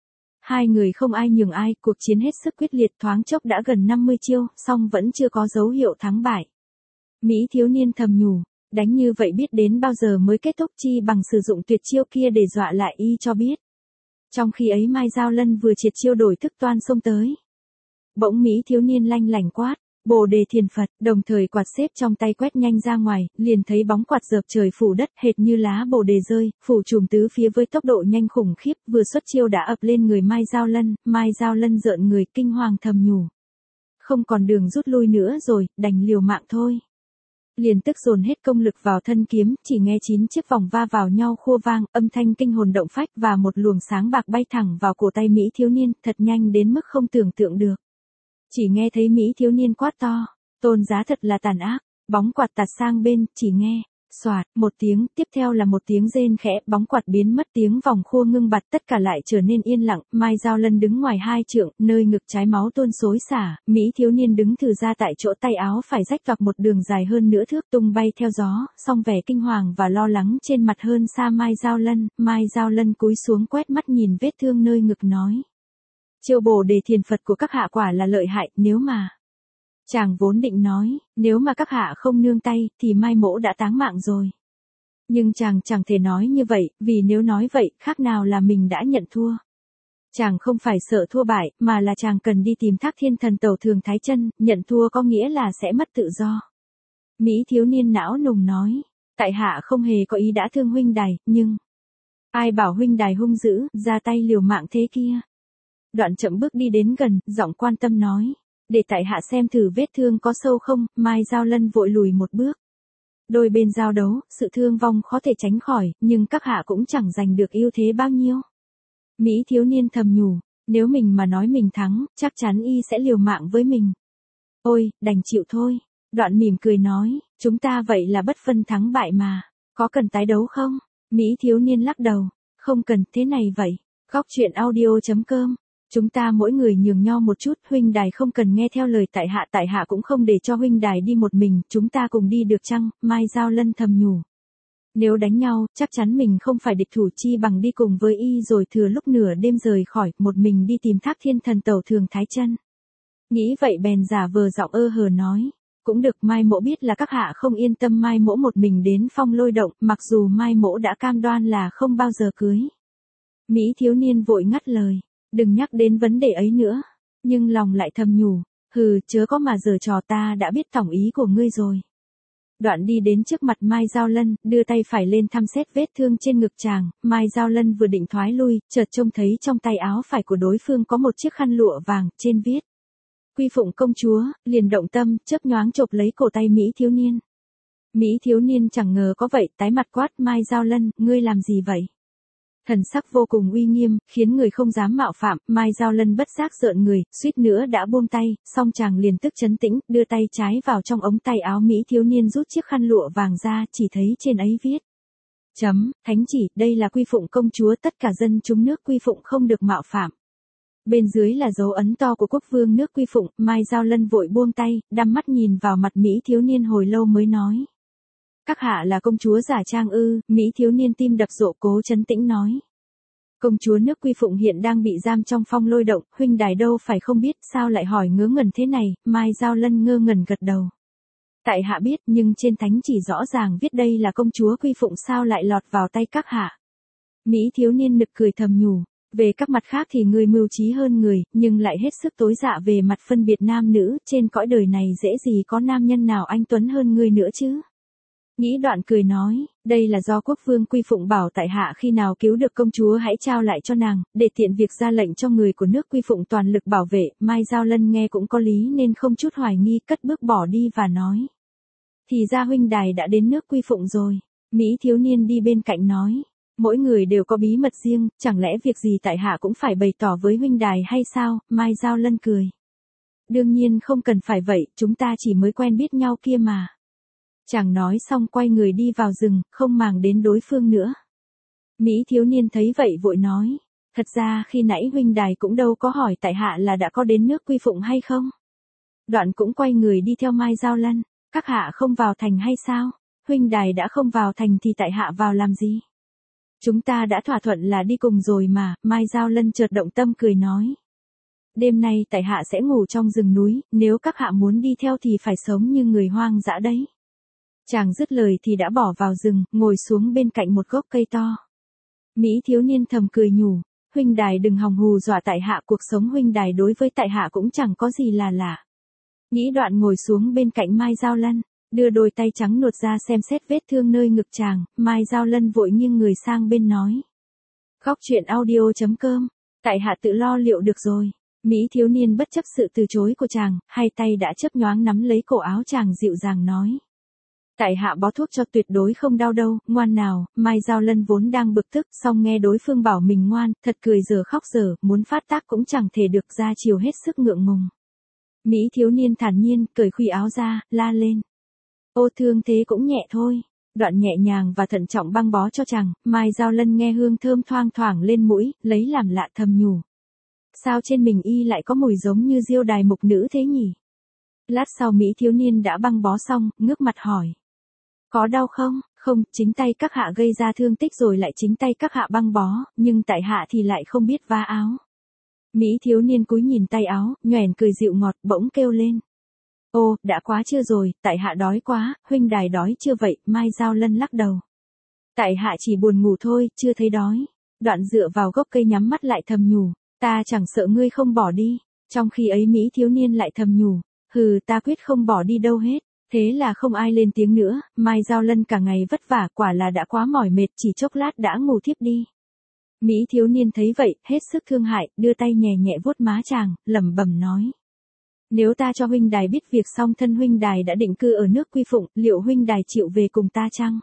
Hai người không ai nhường ai, cuộc chiến hết sức quyết liệt, thoáng chốc đã gần năm mươi chiêu, song vẫn chưa có dấu hiệu thắng bại. Mỹ thiếu niên thầm nhủ, đánh như vậy biết đến bao giờ mới kết thúc, chi bằng sử dụng tuyệt chiêu kia để dọa lại y cho biết. Trong khi ấy Mai Giao Lân vừa triệt chiêu đổi thức toan xông tới. Bỗng Mỹ thiếu niên lanh lảnh quát, Bồ Đề Thiền Phật, đồng thời quạt xếp trong tay quét nhanh ra ngoài, liền thấy bóng quạt dợp trời phủ đất hệt như lá bồ đề rơi, phủ trùm tứ phía với tốc độ nhanh khủng khiếp, vừa xuất chiêu đã ập lên người Mai Giao Lân, Mai Giao Lân rợn người kinh hoàng thầm nhủ. Không còn đường rút lui nữa rồi, đành liều mạng thôi. Liền tức dồn hết công lực vào thân kiếm, chỉ nghe chín chiếc vòng va vào nhau khua vang, âm thanh kinh hồn động phách và một luồng sáng bạc bay thẳng vào cổ tay Mỹ thiếu niên, thật nhanh đến mức không tưởng tượng được. Chỉ nghe thấy Mỹ thiếu niên quát to, Tôn Giá thật là tàn ác, bóng quạt tạt sang bên, chỉ nghe, xoạt, một tiếng, tiếp theo là một tiếng rên khẽ, bóng quạt biến mất, tiếng vòng khua ngưng bặt, tất cả lại trở nên yên lặng, Mai Giao Lân đứng ngoài hai trượng, nơi ngực trái máu tuôn xối xả, Mỹ thiếu niên đứng thừ ra tại chỗ, tay áo phải rách toạc một đường dài hơn nửa thước tung bay theo gió, song vẻ kinh hoàng và lo lắng trên mặt hơn xa Mai Giao Lân, Mai Giao Lân cúi xuống quét mắt nhìn vết thương nơi ngực nói. Chiêu Bồ Đề Thiền Phật của các hạ quả là lợi hại, nếu mà... Chàng vốn định nói, nếu mà các hạ không nương tay, thì Mai mỗ đã táng mạng rồi. Nhưng chàng chẳng thể nói như vậy, vì nếu nói vậy, khác nào là mình đã nhận thua. Chàng không phải sợ thua bại, mà là chàng cần đi tìm Thác Thiên Thần Tẩu Thường Thái Chân, nhận thua có nghĩa là sẽ mất tự do. Mỹ thiếu niên não nùng nói, tại hạ không hề có ý đã thương huynh đài, nhưng... Ai bảo huynh đài hung dữ, ra tay liều mạng thế kia. Đoạn chậm bước đi đến gần, giọng quan tâm nói. Để tại hạ xem thử vết thương có sâu không, Mai Giao Lân vội lùi một bước. Đôi bên giao đấu, sự thương vong khó thể tránh khỏi, nhưng các hạ cũng chẳng giành được ưu thế bao nhiêu. Mỹ thiếu niên thầm nhủ, nếu mình mà nói mình thắng, chắc chắn y sẽ liều mạng với mình. Ôi, đành chịu thôi. Đoạn mỉm cười nói, chúng ta vậy là bất phân thắng bại mà, có cần tái đấu không? Mỹ thiếu niên lắc đầu, không cần, thế này vậy. Góc truyện audio chấm com. Chúng ta mỗi người nhường nhau một chút, huynh đài không cần nghe theo lời tại hạ, tại hạ cũng không để cho huynh đài đi một mình, chúng ta cùng đi được chăng? Mai Giao Lân thầm nhủ. Nếu đánh nhau, chắc chắn mình không phải địch thủ, chi bằng đi cùng với y rồi thừa lúc nửa đêm rời khỏi, một mình đi tìm Thác Thiên Thần Tẩu Thường Thái Chân. Nghĩ vậy bèn giả vờ giọng ơ hờ nói. Cũng được, Mai mỗ biết là các hạ không yên tâm Mai mỗ một mình đến Phong Lôi Động, mặc dù Mai mỗ đã cam đoan là không bao giờ cưới. Mỹ thiếu niên vội ngắt lời. Đừng nhắc đến vấn đề ấy nữa. Nhưng lòng lại thầm nhủ, hừ, chớ có mà giở trò, ta đã biết tổng ý của ngươi rồi. Đoạn đi đến trước mặt Mai Giao Lân, đưa tay phải lên thăm xét vết thương trên ngực chàng, Mai Giao Lân vừa định thoái lui, chợt trông thấy trong tay áo phải của đối phương có một chiếc khăn lụa vàng, trên viết. Quy phụng công chúa, liền động tâm, chớp nhoáng chộp lấy cổ tay Mỹ thiếu niên. Mỹ thiếu niên chẳng ngờ có vậy, tái mặt quát, Mai Giao Lân, ngươi làm gì vậy? Thần sắc vô cùng uy nghiêm, khiến người không dám mạo phạm, Mai Giao Lân bất giác rợn người, suýt nữa đã buông tay, song chàng liền tức trấn tĩnh, đưa tay trái vào trong ống tay áo Mỹ thiếu niên rút chiếc khăn lụa vàng ra, chỉ thấy trên ấy viết. Chấm, thánh chỉ, đây là quy phụng công chúa, tất cả dân chúng nước quy phụng không được mạo phạm. Bên dưới là dấu ấn to của quốc vương nước quy phụng, Mai Giao Lân vội buông tay, đăm mắt nhìn vào mặt Mỹ thiếu niên hồi lâu mới nói. Các hạ là công chúa giả trang ư? Mỹ thiếu niên tim đập rộ cố trấn tĩnh nói. Công chúa nước quy phụng hiện đang bị giam trong Phong Lôi Động, huynh đài đâu phải không biết, sao lại hỏi ngớ ngẩn thế này? Mai Giao Lân ngơ ngẩn gật đầu. Tại hạ biết, nhưng trên thánh chỉ rõ ràng viết đây là công chúa quy phụng, sao lại lọt vào tay các hạ? Mỹ thiếu niên nực cười thầm nhủ. Về các mặt khác thì người mưu trí hơn người, nhưng lại hết sức tối dạ về mặt phân biệt nam nữ, trên cõi đời này dễ gì có nam nhân nào anh tuấn hơn ngươi nữa chứ? Nghĩ đoạn cười nói, đây là do quốc vương quy phụng bảo tại hạ khi nào cứu được công chúa hãy trao lại cho nàng, để tiện việc ra lệnh cho người của nước quy phụng toàn lực bảo vệ. Mai Giao Lân nghe cũng có lý nên không chút hoài nghi, cất bước bỏ đi và nói. Thì ra huynh đài đã đến nước quy phụng rồi. Mỹ thiếu niên đi bên cạnh nói. Mỗi người đều có bí mật riêng, chẳng lẽ việc gì tại hạ cũng phải bày tỏ với huynh đài hay sao? Mai Giao Lân cười. Đương nhiên không cần phải vậy, chúng ta chỉ mới quen biết nhau kia mà. Chàng nói xong quay người đi vào rừng, không màng đến đối phương nữa. Mỹ thiếu niên thấy vậy vội nói. Thật ra khi nãy huynh đài cũng đâu có hỏi tại hạ là đã có đến nước Quy Phụng hay không. Đoạn cũng quay người đi theo Mai Giao Lân, các hạ không vào thành hay sao? Huynh đài đã không vào thành thì tại hạ vào làm gì? Chúng ta đã thỏa thuận là đi cùng rồi mà, Mai Giao Lân chợt động tâm cười nói. Đêm nay tại hạ sẽ ngủ trong rừng núi, nếu các hạ muốn đi theo thì phải sống như người hoang dã đấy. Chàng dứt lời thì đã bỏ vào rừng, ngồi xuống bên cạnh một gốc cây to. Mỹ thiếu niên thầm cười nhủ, huynh đài đừng hòng hù dọa tại hạ, cuộc sống huynh đài đối với tại hạ cũng chẳng có gì là lạ. Nghĩ đoạn ngồi xuống bên cạnh Mai Giao Lân, đưa đôi tay trắng nuột ra xem xét vết thương nơi ngực chàng, Mai Giao Lân vội nghiêng người sang bên nói. Góc truyện audio chấm com, tại hạ tự lo liệu được rồi. Mỹ thiếu niên bất chấp sự từ chối của chàng, hai tay đã chớp nhoáng nắm lấy cổ áo chàng dịu dàng nói. Tại hạ bó thuốc cho tuyệt đối không đau đâu, ngoan nào. Mai Giao Lân vốn đang bực tức, xong nghe đối phương bảo mình ngoan, thật cười giờ khóc giờ, muốn phát tác cũng chẳng thể được, ra chiều hết sức ngượng ngùng. Mỹ thiếu niên thản nhiên, cởi khuy áo ra, la lên. Ô thương thế cũng nhẹ thôi. Đoạn nhẹ nhàng và thận trọng băng bó cho chàng, Mai Giao Lân nghe hương thơm thoang thoảng lên mũi, lấy làm lạ thầm nhủ. Sao trên mình y lại có mùi giống như diêu đài mục nữ thế nhỉ? Lát sau Mỹ thiếu niên đã băng bó xong, ngước mặt hỏi. Có đau không? Không, chính tay các hạ gây ra thương tích rồi lại chính tay các hạ băng bó, nhưng tại hạ thì lại không biết vá áo. Mỹ thiếu niên cúi nhìn tay áo, nhoẻn cười dịu ngọt, bỗng kêu lên. Ô, đã quá chưa rồi, tại hạ đói quá, huynh đài đói chưa vậy? Mai Giao Lân lắc đầu. Tại hạ chỉ buồn ngủ thôi, chưa thấy đói. Đoạn dựa vào gốc cây nhắm mắt lại thầm nhủ, ta chẳng sợ ngươi không bỏ đi. Trong khi ấy Mỹ thiếu niên lại thầm nhủ, hừ, ta quyết không bỏ đi đâu hết. Thế là không ai lên tiếng nữa, Mai Giao Lân cả ngày vất vả, quả là đã quá mỏi mệt, chỉ chốc lát đã ngủ thiếp đi. Mỹ thiếu niên thấy vậy, hết sức thương hại, đưa tay nhẹ nhẹ vuốt má chàng, lẩm bẩm nói. Nếu ta cho huynh đài biết việc xong thân huynh đài đã định cư ở nước Quy Phụng, liệu huynh đài chịu về cùng ta chăng?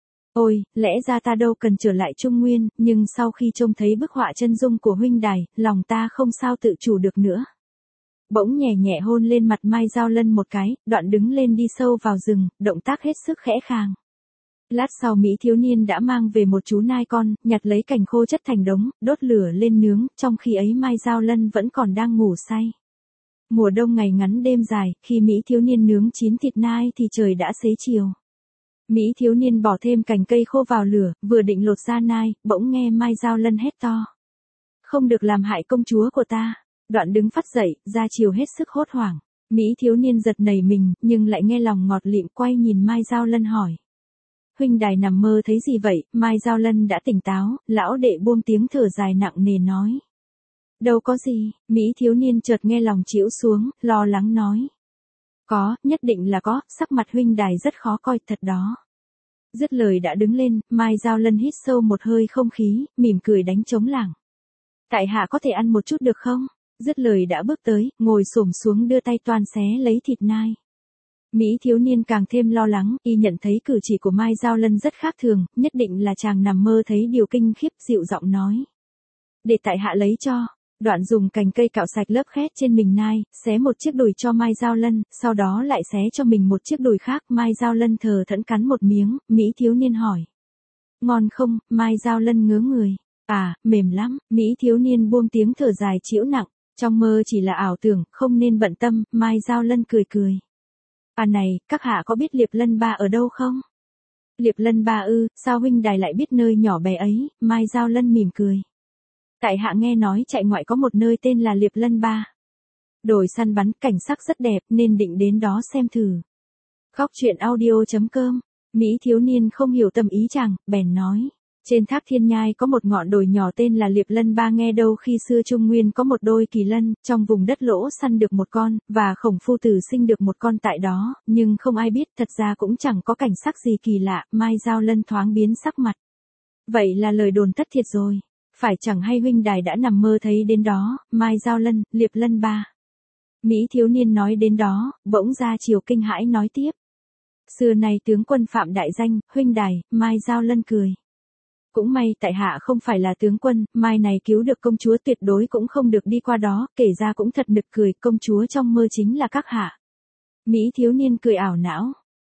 Ôi, lẽ ra ta đâu cần trở lại Trung Nguyên, nhưng sau khi trông thấy bức họa chân dung của huynh đài, lòng ta không sao tự chủ được nữa. Bỗng nhẹ nhẹ hôn lên mặt Mai Giao Lân một cái, đoạn đứng lên đi sâu vào rừng, động tác hết sức khẽ khàng. Lát sau Mỹ thiếu niên đã mang về một chú nai con, nhặt lấy cành khô chất thành đống, đốt lửa lên nướng, trong khi ấy Mai Giao Lân vẫn còn đang ngủ say. Mùa đông ngày ngắn đêm dài, khi Mỹ thiếu niên nướng chín thịt nai thì trời đã xế chiều. Mỹ thiếu niên bỏ thêm cành cây khô vào lửa, vừa định lột ra nai, bỗng nghe Mai Giao Lân hét to. Không được làm hại công chúa của ta. Đoạn đứng phắt dậy, ra chiều hết sức hốt hoảng. Mỹ thiếu niên giật nảy mình, nhưng lại nghe lòng ngọt lịm, quay nhìn Mai Giao Lân hỏi. Huynh đài nằm mơ thấy gì vậy? Mai Giao Lân đã tỉnh táo, lão đệ buông tiếng thở dài nặng nề nói. Đâu có gì, Mỹ thiếu niên chợt nghe lòng chịu xuống, lo lắng nói. Có, nhất định là có, sắc mặt huynh đài rất khó coi thật đó. Dứt lời đã đứng lên, Mai Giao Lân hít sâu một hơi không khí, mỉm cười đánh trống lảng. Tại hạ có thể ăn một chút được không? Dứt lời đã bước tới, ngồi xổm xuống đưa tay toan xé lấy thịt nai. Mỹ thiếu niên càng thêm lo lắng, y nhận thấy cử chỉ của Mai Giao Lân rất khác thường, nhất định là chàng nằm mơ thấy điều kinh khiếp, dịu giọng nói. Để tại hạ lấy cho. Đoạn dùng cành cây cạo sạch lớp khét trên mình nai, xé một chiếc đùi cho Mai Giao Lân, sau đó lại xé cho mình một chiếc đùi khác. Mai Giao Lân thờ thẫn cắn một miếng, Mỹ thiếu niên hỏi. Ngon không? Mai Giao Lân ngớ người. À, mềm lắm, Mỹ thiếu niên buông tiếng thở dài chịu nặng. Trong mơ chỉ là ảo tưởng, không nên bận tâm. Mai Giao Lân cười cười. À này, các hạ có biết Liệp Lân Ba ở đâu không? Liệp Lân Ba ư, sao huynh đài lại biết nơi nhỏ bé ấy? Mai Giao Lân mỉm cười. Tại hạ nghe nói chạy ngoại có một nơi tên là Liệp Lân Ba. Đồi săn bắn, cảnh sắc rất đẹp nên định đến đó xem thử. Góc truyện audio chấm com. Mỹ thiếu niên không hiểu tâm ý chàng, bèn nói. Trên thác Thiên Nhai có một ngọn đồi nhỏ tên là Liệp Lân Ba, nghe đâu khi xưa Trung Nguyên có một đôi kỳ lân, trong vùng đất lỗ săn được một con, và Khổng Phu Tử sinh được một con tại đó, nhưng không ai biết, thật ra cũng chẳng có cảnh sắc gì kỳ lạ. Mai Giao Lân thoáng biến sắc mặt. Vậy là lời đồn thất thiệt rồi. Phải chẳng hay huynh đài đã nằm mơ thấy đến đó? Mai Giao Lân, Liệp Lân Ba. Mỹ thiếu niên nói đến đó, bỗng ra chiều kinh hãi nói tiếp. Xưa nay tướng quân phạm đại danh, huynh đài. Mai Giao Lân cười. Cũng may tại hạ không phải là tướng quân, mai này cứu được công chúa tuyệt đối cũng không được đi qua đó, kể ra cũng thật nực cười, công chúa trong mơ chính là các hạ. Mỹ thiếu niên cười ảo não.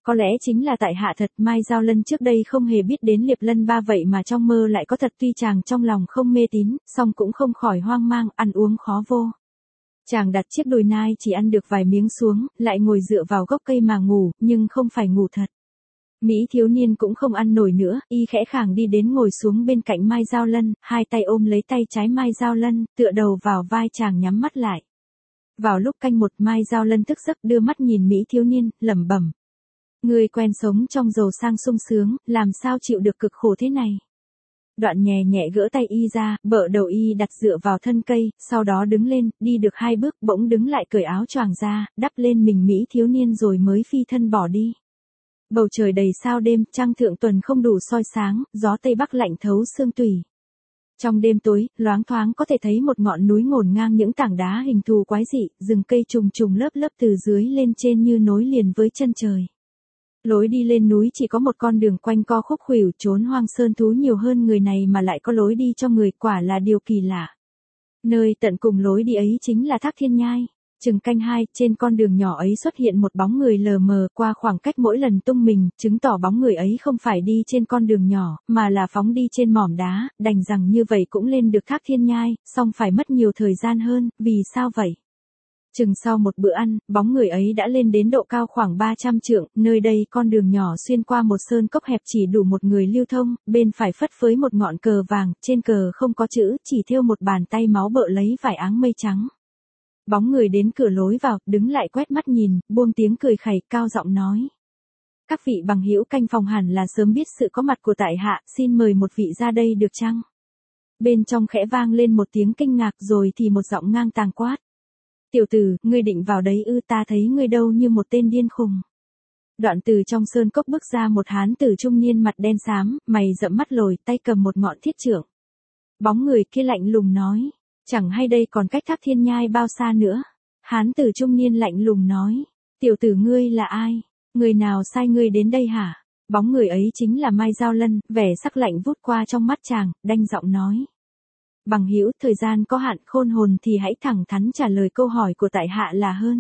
Có lẽ chính là tại hạ thật, Mai Giao Lân trước đây không hề biết đến Liệp Lân Ba vậy mà trong mơ lại có thật, tuy chàng trong lòng không mê tín, song cũng không khỏi hoang mang, ăn uống khó vô. Chàng đặt chiếc đùi nai chỉ ăn được vài miếng xuống, lại ngồi dựa vào gốc cây mà ngủ, nhưng không phải ngủ thật. Mỹ thiếu niên cũng không ăn nổi nữa, y khẽ khàng đi đến ngồi xuống bên cạnh Mai Giao Lân, hai tay ôm lấy tay trái Mai Giao Lân, tựa đầu vào vai chàng nhắm mắt lại. Vào lúc canh một, Mai Giao Lân thức giấc đưa mắt nhìn Mỹ thiếu niên, lẩm bẩm. Người quen sống trong giàu sang sung sướng, làm sao chịu được cực khổ thế này. Đoạn nhẹ nhẹ gỡ tay y ra, bợ đầu y đặt dựa vào thân cây, sau đó đứng lên, đi được hai bước bỗng đứng lại cởi áo choàng ra, đắp lên mình Mỹ thiếu niên rồi mới phi thân bỏ đi. Bầu trời đầy sao đêm, trăng thượng tuần không đủ soi sáng, gió tây bắc lạnh thấu xương tủy. Trong đêm tối, loáng thoáng có thể thấy một ngọn núi ngổn ngang những tảng đá hình thù quái dị, rừng cây trùng trùng lớp lớp từ dưới lên trên như nối liền với chân trời. Lối đi lên núi chỉ có một con đường quanh co khúc khuỷu, trốn hoang sơn thú nhiều hơn người này mà lại có lối đi cho người, quả là điều kỳ lạ. Nơi tận cùng lối đi ấy chính là Thác Thiên Nhai. Chừng canh hai, trên con đường nhỏ ấy xuất hiện một bóng người lờ mờ qua khoảng cách mỗi lần tung mình, chứng tỏ bóng người ấy không phải đi trên con đường nhỏ, mà là phóng đi trên mỏm đá, đành rằng như vậy cũng lên được Thác Thiên Nhai, song phải mất nhiều thời gian hơn, vì sao vậy? Chừng sau một bữa ăn, bóng người ấy đã lên đến độ cao khoảng ba trăm trượng, nơi đây con đường nhỏ xuyên qua một sơn cốc hẹp chỉ đủ một người lưu thông, bên phải phất phới một ngọn cờ vàng, trên cờ không có chữ, chỉ thêu một bàn tay máu bợ lấy vải áng mây trắng. Bóng người đến cửa lối vào, đứng lại quét mắt nhìn, buông tiếng cười khẩy, cao giọng nói. Các vị bằng hữu canh phòng hẳn là sớm biết sự có mặt của tại hạ, xin mời một vị ra đây được chăng? Bên trong khẽ vang lên một tiếng kinh ngạc rồi thì một giọng ngang tàng quát. Tiểu tử, ngươi định vào đấy ư? Ta thấy ngươi đâu như một tên điên khùng. Đoạn từ trong sơn cốc bước ra một hán tử trung niên mặt đen xám, mày rậm mắt lồi, tay cầm một ngọn thiết trượng. Bóng người kia lạnh lùng nói. Chẳng hay đây còn cách Thác Thiên Nhai bao xa nữa. Hán tử trung niên lạnh lùng nói. Tiểu tử ngươi là ai? Người nào sai ngươi đến đây hả? Bóng người ấy chính là Mai Giao Lân, vẻ sắc lạnh vút qua trong mắt chàng, đanh giọng nói. Bằng hữu, thời gian có hạn, khôn hồn thì hãy thẳng thắn trả lời câu hỏi của tại hạ là hơn.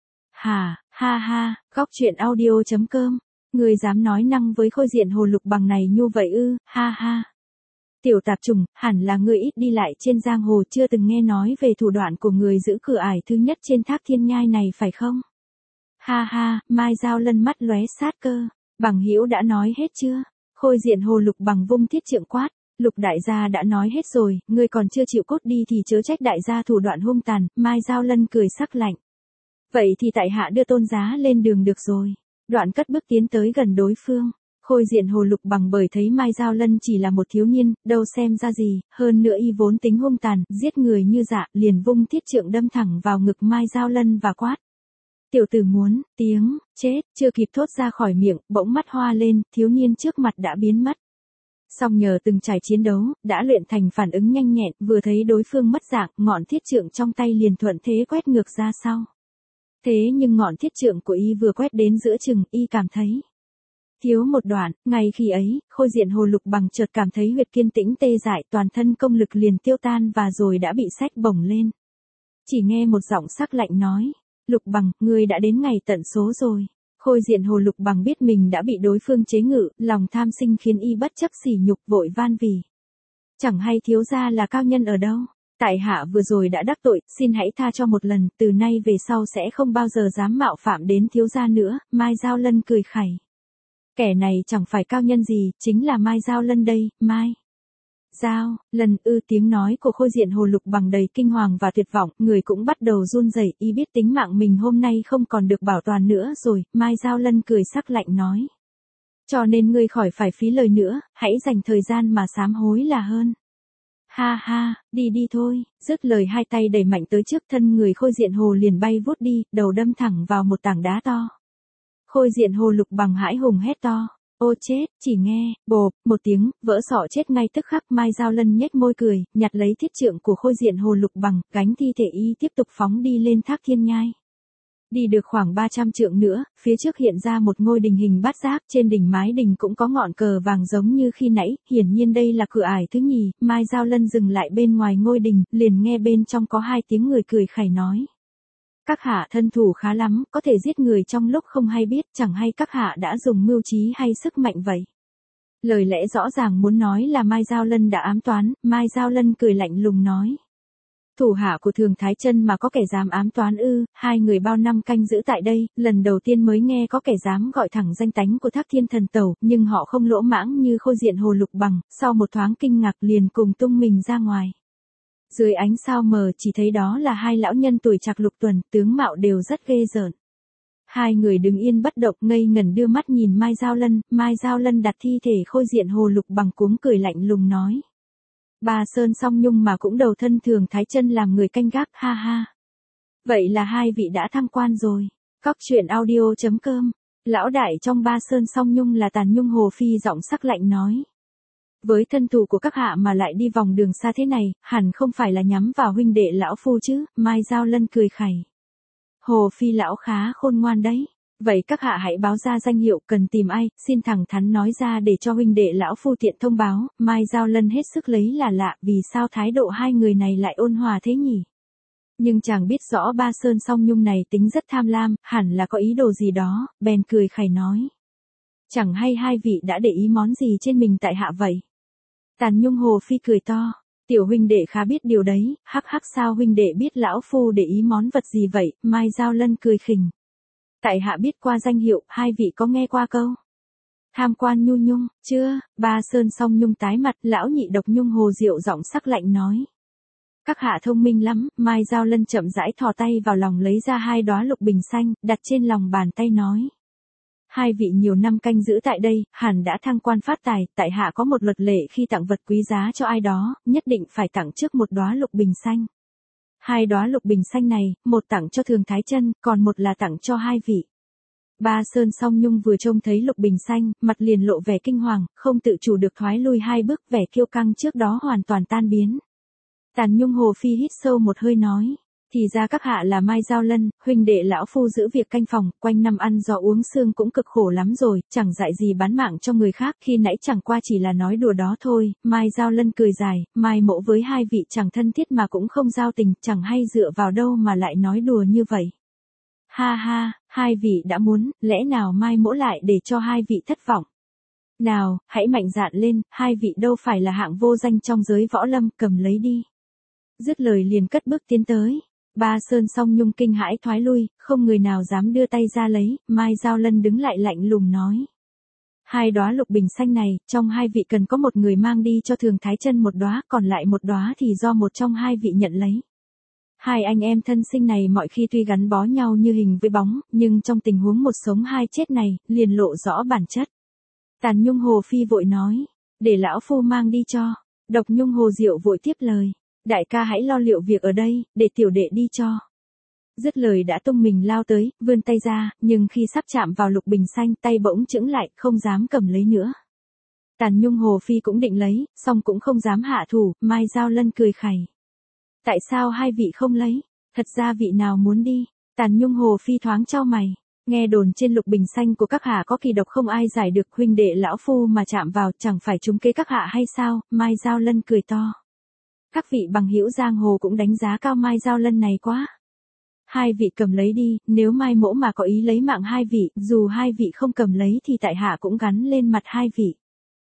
Hà, ha ha, góc truyện audio chấm com. Ngươi dám nói năng với Khôi Diện Hồ Lục Bằng này nhu vậy ư? Ha ha. Tiểu tạp trùng, hẳn là ngươi ít đi lại trên giang hồ, chưa từng nghe nói về thủ đoạn của người giữ cửa ải thứ nhất trên Thác Thiên Nhai này phải không? Ha ha, Mai Giao Lân mắt lóe sát cơ. Bằng hữu đã nói hết chưa? Khôi Diện Hồ Lục Bằng vung thiết trượng quát. Lục đại gia đã nói hết rồi, ngươi còn chưa chịu cốt đi thì chớ trách đại gia thủ đoạn hung tàn. Mai Giao Lân cười sắc lạnh. Vậy thì tại hạ đưa tôn giá lên đường được rồi. Đoạn cất bước tiến tới gần đối phương. Khôi Diện Hồ Lục Bằng bởi thấy Mai Giao Lân chỉ là một thiếu niên, đâu xem ra gì, hơn nữa y vốn tính hung tàn, giết người như dạ, liền vung thiết trượng đâm thẳng vào ngực Mai Giao Lân và quát. Tiểu tử muốn, tiếng, chết, chưa kịp thốt ra khỏi miệng, bỗng mắt hoa lên, thiếu niên trước mặt đã biến mất. Song nhờ từng trải chiến đấu, đã luyện thành phản ứng nhanh nhẹn, vừa thấy đối phương mất dạng, ngọn thiết trượng trong tay liền thuận thế quét ngược ra sau. Thế nhưng ngọn thiết trượng của y vừa quét đến giữa chừng, y cảm thấy thiếu một đoạn. Ngay khi ấy, Khôi Diện Hồ Lục Bằng chợt cảm thấy huyệt kiên tĩnh tê dại, toàn thân công lực liền tiêu tan và rồi đã bị xách bổng lên. Chỉ nghe một giọng sắc lạnh nói, Lục Bằng, ngươi đã đến ngày tận số rồi. Khôi Diện Hồ Lục Bằng biết mình đã bị đối phương chế ngự, lòng tham sinh khiến y bất chấp sỉ nhục vội van vì. Chẳng hay thiếu gia là cao nhân ở đâu? Tại hạ vừa rồi đã đắc tội, xin hãy tha cho một lần, từ nay về sau sẽ không bao giờ dám mạo phạm đến thiếu gia nữa. Mai Giao Lân cười khẩy. Kẻ này chẳng phải cao nhân gì, chính là Mai Giao Lân đây. Mai Giao Lân ư? Tiếng nói của Khôi Diện Hồ Lục Bằng đầy kinh hoàng và tuyệt vọng, người cũng bắt đầu run rẩy, y biết tính mạng mình hôm nay không còn được bảo toàn nữa rồi. Mai Giao Lân cười sắc lạnh nói. Cho nên ngươi khỏi phải phí lời nữa, hãy dành thời gian mà sám hối là hơn. Ha ha, đi đi thôi. Dứt lời hai tay đẩy mạnh tới trước, thân người Khôi Diện Hồ liền bay vút đi, đầu đâm thẳng vào một tảng đá to. Khôi Diện Hồ Lục Bằng hãi hùng hét to. Ô chết, chỉ nghe, bộp, một tiếng, vỡ sọ chết ngay tức khắc. Mai Giao Lân nhếch môi cười, nhặt lấy thiết trượng của Khôi Diện Hồ Lục Bằng, gánh thi thể y tiếp tục phóng đi lên Thác Thiên Nhai. Đi được khoảng ba trăm trượng nữa, phía trước hiện ra một ngôi đình hình bát giác, trên đỉnh mái đình cũng có ngọn cờ vàng giống như khi nãy, hiển nhiên đây là cửa ải thứ nhì. Mai Giao Lân dừng lại bên ngoài ngôi đình, liền nghe bên trong có hai tiếng người cười khẩy nói. Các hạ thân thủ khá lắm, có thể giết người trong lúc không hay biết, chẳng hay các hạ đã dùng mưu trí hay sức mạnh vậy. Lời lẽ rõ ràng muốn nói là Mai Giao Lân đã ám toán, Mai Giao Lân cười lạnh lùng nói. Thủ hạ của Thường Thái Chân mà có kẻ dám ám toán ư? Hai người bao năm canh giữ tại đây, lần đầu tiên mới nghe có kẻ dám gọi thẳng danh tánh của Thác Thiên Thần Tẩu, nhưng họ không lỗ mãng như Khôi Diện Hồ Lục Bằng, sau một thoáng kinh ngạc liền cùng tung mình ra ngoài. Dưới ánh sao mờ chỉ thấy đó là hai lão nhân tuổi trạc lục tuần, tướng mạo đều rất ghê rợn. Hai người đứng yên bất động, ngây ngẩn đưa mắt nhìn Mai Giao Lân, Mai Giao Lân đặt thi thể Khôi Diện Hồ Lục Bằng cuống cười lạnh lùng nói. Ba Sơn Song Nhung mà cũng đầu thân Thường Thái Chân làm người canh gác, ha ha. Vậy là hai vị đã thăng quan rồi. Cóc truyện audio chấm com. Lão đại trong Ba Sơn Song Nhung là Tàn Nhung Hồ Phi giọng sắc lạnh nói. Với thân thủ của các hạ mà lại đi vòng đường xa thế này, hẳn không phải là nhắm vào huynh đệ lão phu chứ? Mai Giao Lân cười khẩy. Hồ Phi lão khá khôn ngoan đấy. Vậy các hạ hãy báo ra danh hiệu, cần tìm ai, xin thẳng thắn nói ra để cho huynh đệ lão phu tiện thông báo. Mai Giao Lân hết sức lấy là lạ, vì sao thái độ hai người này lại ôn hòa thế nhỉ? Nhưng chàng biết rõ Ba Sơn Song Nhung này tính rất tham lam, hẳn là có ý đồ gì đó, bèn cười khẩy nói. Chẳng hay hai vị đã để ý món gì trên mình tại hạ vậy? Tàn Nhung Hồ Phi cười to. Tiểu huynh đệ khá biết điều đấy, hắc hắc sao huynh đệ biết lão phu để ý món vật gì vậy? Mai Giao Lân cười khỉnh. Tại hạ biết qua danh hiệu, hai vị có nghe qua câu tham quan nhu nhung, chưa? Ba Sơn Song Nhung tái mặt, lão nhị Độc Nhung Hồ Diệu giọng sắc lạnh nói. Các hạ thông minh lắm. Mai Giao Lân chậm rãi thò tay vào lòng lấy ra hai đóa lục bình xanh, đặt trên lòng bàn tay nói. Hai vị nhiều năm canh giữ tại đây, hẳn đã thăng quan phát tài, tại hạ có một luật lệ khi tặng vật quý giá cho ai đó, nhất định phải tặng trước một đóa lục bình xanh. Hai đóa lục bình xanh này, một tặng cho Thường Thái Chân, còn một là tặng cho hai vị. Ba Sơn Song Nhung vừa trông thấy lục bình xanh, mặt liền lộ vẻ kinh hoàng, không tự chủ được thoái lui hai bước, vẻ kiêu căng trước đó hoàn toàn tan biến. Tàn Nhung Hồ Phi hít sâu một hơi nói. Thì ra các hạ là Mai Giao Lân, huynh đệ lão phu giữ việc canh phòng, quanh năm ăn gió uống sương cũng cực khổ lắm rồi, chẳng dại gì bán mạng cho người khác, khi nãy chẳng qua chỉ là nói đùa đó thôi. Mai Giao Lân cười dài, Mai mỗ với hai vị chẳng thân thiết mà cũng không giao tình, chẳng hay dựa vào đâu mà lại nói đùa như vậy. Ha ha, hai vị đã muốn, lẽ nào Mai mỗ lại để cho hai vị thất vọng. Nào, hãy mạnh dạn lên, hai vị đâu phải là hạng vô danh trong giới võ lâm, cầm lấy đi. Dứt lời liền cất bước tiến tới. Ba Sơn Song Nhung kinh hãi thoái lui, không người nào dám đưa tay ra lấy, Mai Giao Lân đứng lại lạnh lùng nói. Hai đóa lục bình xanh này, trong hai vị cần có một người mang đi cho Thường Thái Chân một đóa, còn lại một đóa thì do một trong hai vị nhận lấy. Hai anh em thân sinh này mọi khi tuy gắn bó nhau như hình với bóng, nhưng trong tình huống một sống hai chết này, liền lộ rõ bản chất. Tàn Nhung Hồ Phi vội nói, để lão phu mang đi cho. Độc Nhung Hồ Diệu vội tiếp lời. Đại ca hãy lo liệu việc ở đây, để tiểu đệ đi cho. Dứt lời đã tung mình lao tới, vươn tay ra, nhưng khi sắp chạm vào lục bình xanh, tay bỗng chững lại, không dám cầm lấy nữa. Tàn Nhung Hồ Phi cũng định lấy, song cũng không dám hạ thủ, Mai Giao Lân cười khẩy. Tại sao hai vị không lấy? Thật ra vị nào muốn đi? Tàn Nhung Hồ Phi thoáng chau mày. Nghe đồn trên lục bình xanh của các hạ có kỳ độc không ai giải được, huynh đệ lão phu mà chạm vào chẳng phải trúng kế các hạ hay sao? Mai Giao Lân cười to. Các vị bằng hữu giang hồ cũng đánh giá cao Mai Giao Lân này quá. Hai vị cầm lấy đi, nếu Mai mỗ mà có ý lấy mạng hai vị, dù hai vị không cầm lấy thì tại hạ cũng gắn lên mặt hai vị.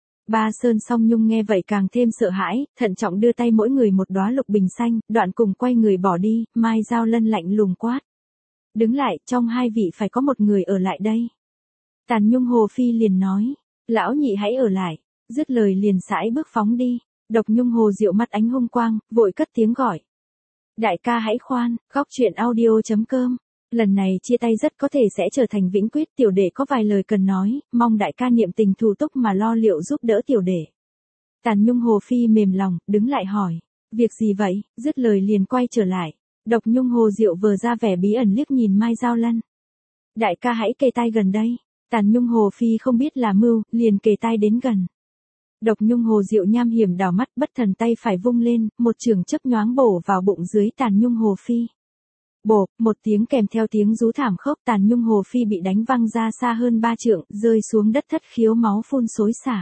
Ba Sơn Song Nhung nghe vậy càng thêm sợ hãi, thận trọng đưa tay mỗi người một đóa lục bình xanh, đoạn cùng quay người bỏ đi. Mai Giao Lân lạnh lùng quát. Đứng lại, trong hai vị phải có một người ở lại đây. Tàn Nhung Hồ Phi liền nói, lão nhị hãy ở lại, dứt lời liền sải bước phóng đi. Độc Nhung Hồ Diệu mắt ánh hung quang, vội cất tiếng gọi. Đại ca hãy khoan, Cóc truyện audio chấm com. Lần này chia tay rất có thể sẽ trở thành vĩnh quyết, tiểu đệ có vài lời cần nói, mong đại ca niệm tình thù túc mà lo liệu giúp đỡ tiểu đệ. Tàn Nhung Hồ Phi mềm lòng, đứng lại hỏi. Việc gì vậy? Dứt lời liền quay trở lại. Độc Nhung Hồ Diệu vừa ra vẻ bí ẩn liếc nhìn Mai Giao Lân. Đại ca hãy kề tai gần đây. Tàn Nhung Hồ Phi không biết là mưu, liền kề tai đến gần. Độc Nhung Hồ Diệu nham hiểm đảo mắt, bất thần tay phải vung lên, một chưởng chớp nhoáng bổ vào bụng dưới Tàn Nhung Hồ Phi. Bổ, một tiếng kèm theo tiếng rú thảm khốc, Tàn Nhung Hồ Phi bị đánh văng ra xa hơn ba trượng, rơi xuống đất thất khiếu máu phun xối xả.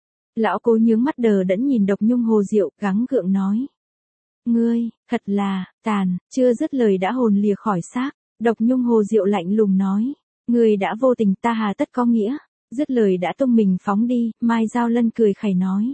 Lão Cố nhướng mắt đờ đẫn nhìn Độc Nhung Hồ Diệu, gắng gượng nói. Ngươi, thật là, Tàn, chưa dứt lời đã hồn lìa khỏi xác. Độc Nhung Hồ Diệu lạnh lùng nói, người đã vô tình ta hà tất có nghĩa, dứt lời đã tung mình phóng đi, Mai Giao Lân cười khẩy nói.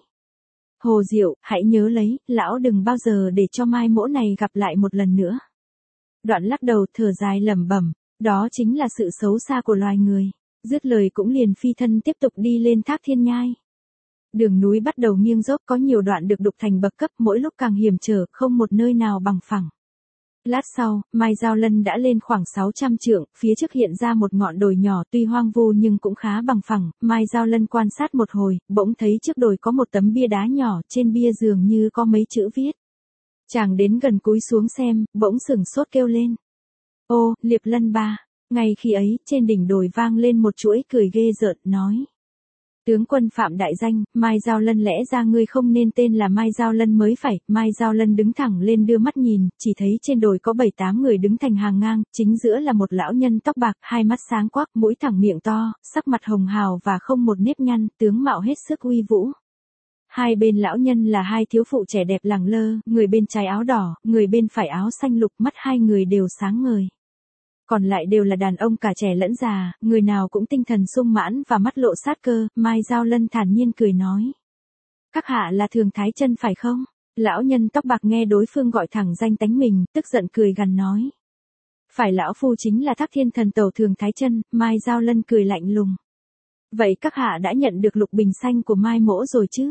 Hồ Diệu, hãy nhớ lấy, lão đừng bao giờ để cho Mai mỗ này gặp lại một lần nữa. Đoạn lắc đầu thở dài lẩm bẩm, đó chính là sự xấu xa của loài người, dứt lời cũng liền phi thân tiếp tục đi lên Thác Thiên Nhai. Đường núi bắt đầu nghiêng dốc có nhiều đoạn được đục thành bậc cấp mỗi lúc càng hiểm trở, không một nơi nào bằng phẳng. Lát sau, Mai Giao Lân đã lên khoảng sáu trăm trượng, phía trước hiện ra một ngọn đồi nhỏ tuy hoang vu nhưng cũng khá bằng phẳng, Mai Giao Lân quan sát một hồi, bỗng thấy trước đồi có một tấm bia đá nhỏ, trên bia dường như có mấy chữ viết. Chàng đến gần cúi xuống xem, bỗng sửng sốt kêu lên. Ô, Liệp Lân ba, ngay khi ấy, trên đỉnh đồi vang lên một chuỗi cười ghê rợn, nói. Tướng quân phạm đại danh, Mai Giao Lân lẽ ra ngươi không nên tên là Mai Giao Lân mới phải, Mai Giao Lân đứng thẳng lên đưa mắt nhìn, chỉ thấy trên đồi có bảy tám người đứng thành hàng ngang, chính giữa là một lão nhân tóc bạc, hai mắt sáng quắc, mũi thẳng miệng to, sắc mặt hồng hào và không một nếp nhăn, tướng mạo hết sức uy vũ. Hai bên lão nhân là hai thiếu phụ trẻ đẹp lẳng lơ, người bên trái áo đỏ, người bên phải áo xanh lục, mắt hai người đều sáng ngời. Còn lại đều là đàn ông cả trẻ lẫn già, người nào cũng tinh thần sung mãn và mắt lộ sát cơ, Mai Giao Lân thản nhiên cười nói. Các hạ là Thường Thái Chân phải không? Lão nhân tóc bạc nghe đối phương gọi thẳng danh tánh mình, tức giận cười gằn nói. Phải lão phu chính là Thác Thiên Thần Tẩu Thường Thái Chân, Mai Giao Lân cười lạnh lùng. Vậy các hạ đã nhận được lục bình xanh của Mai mỗ rồi chứ?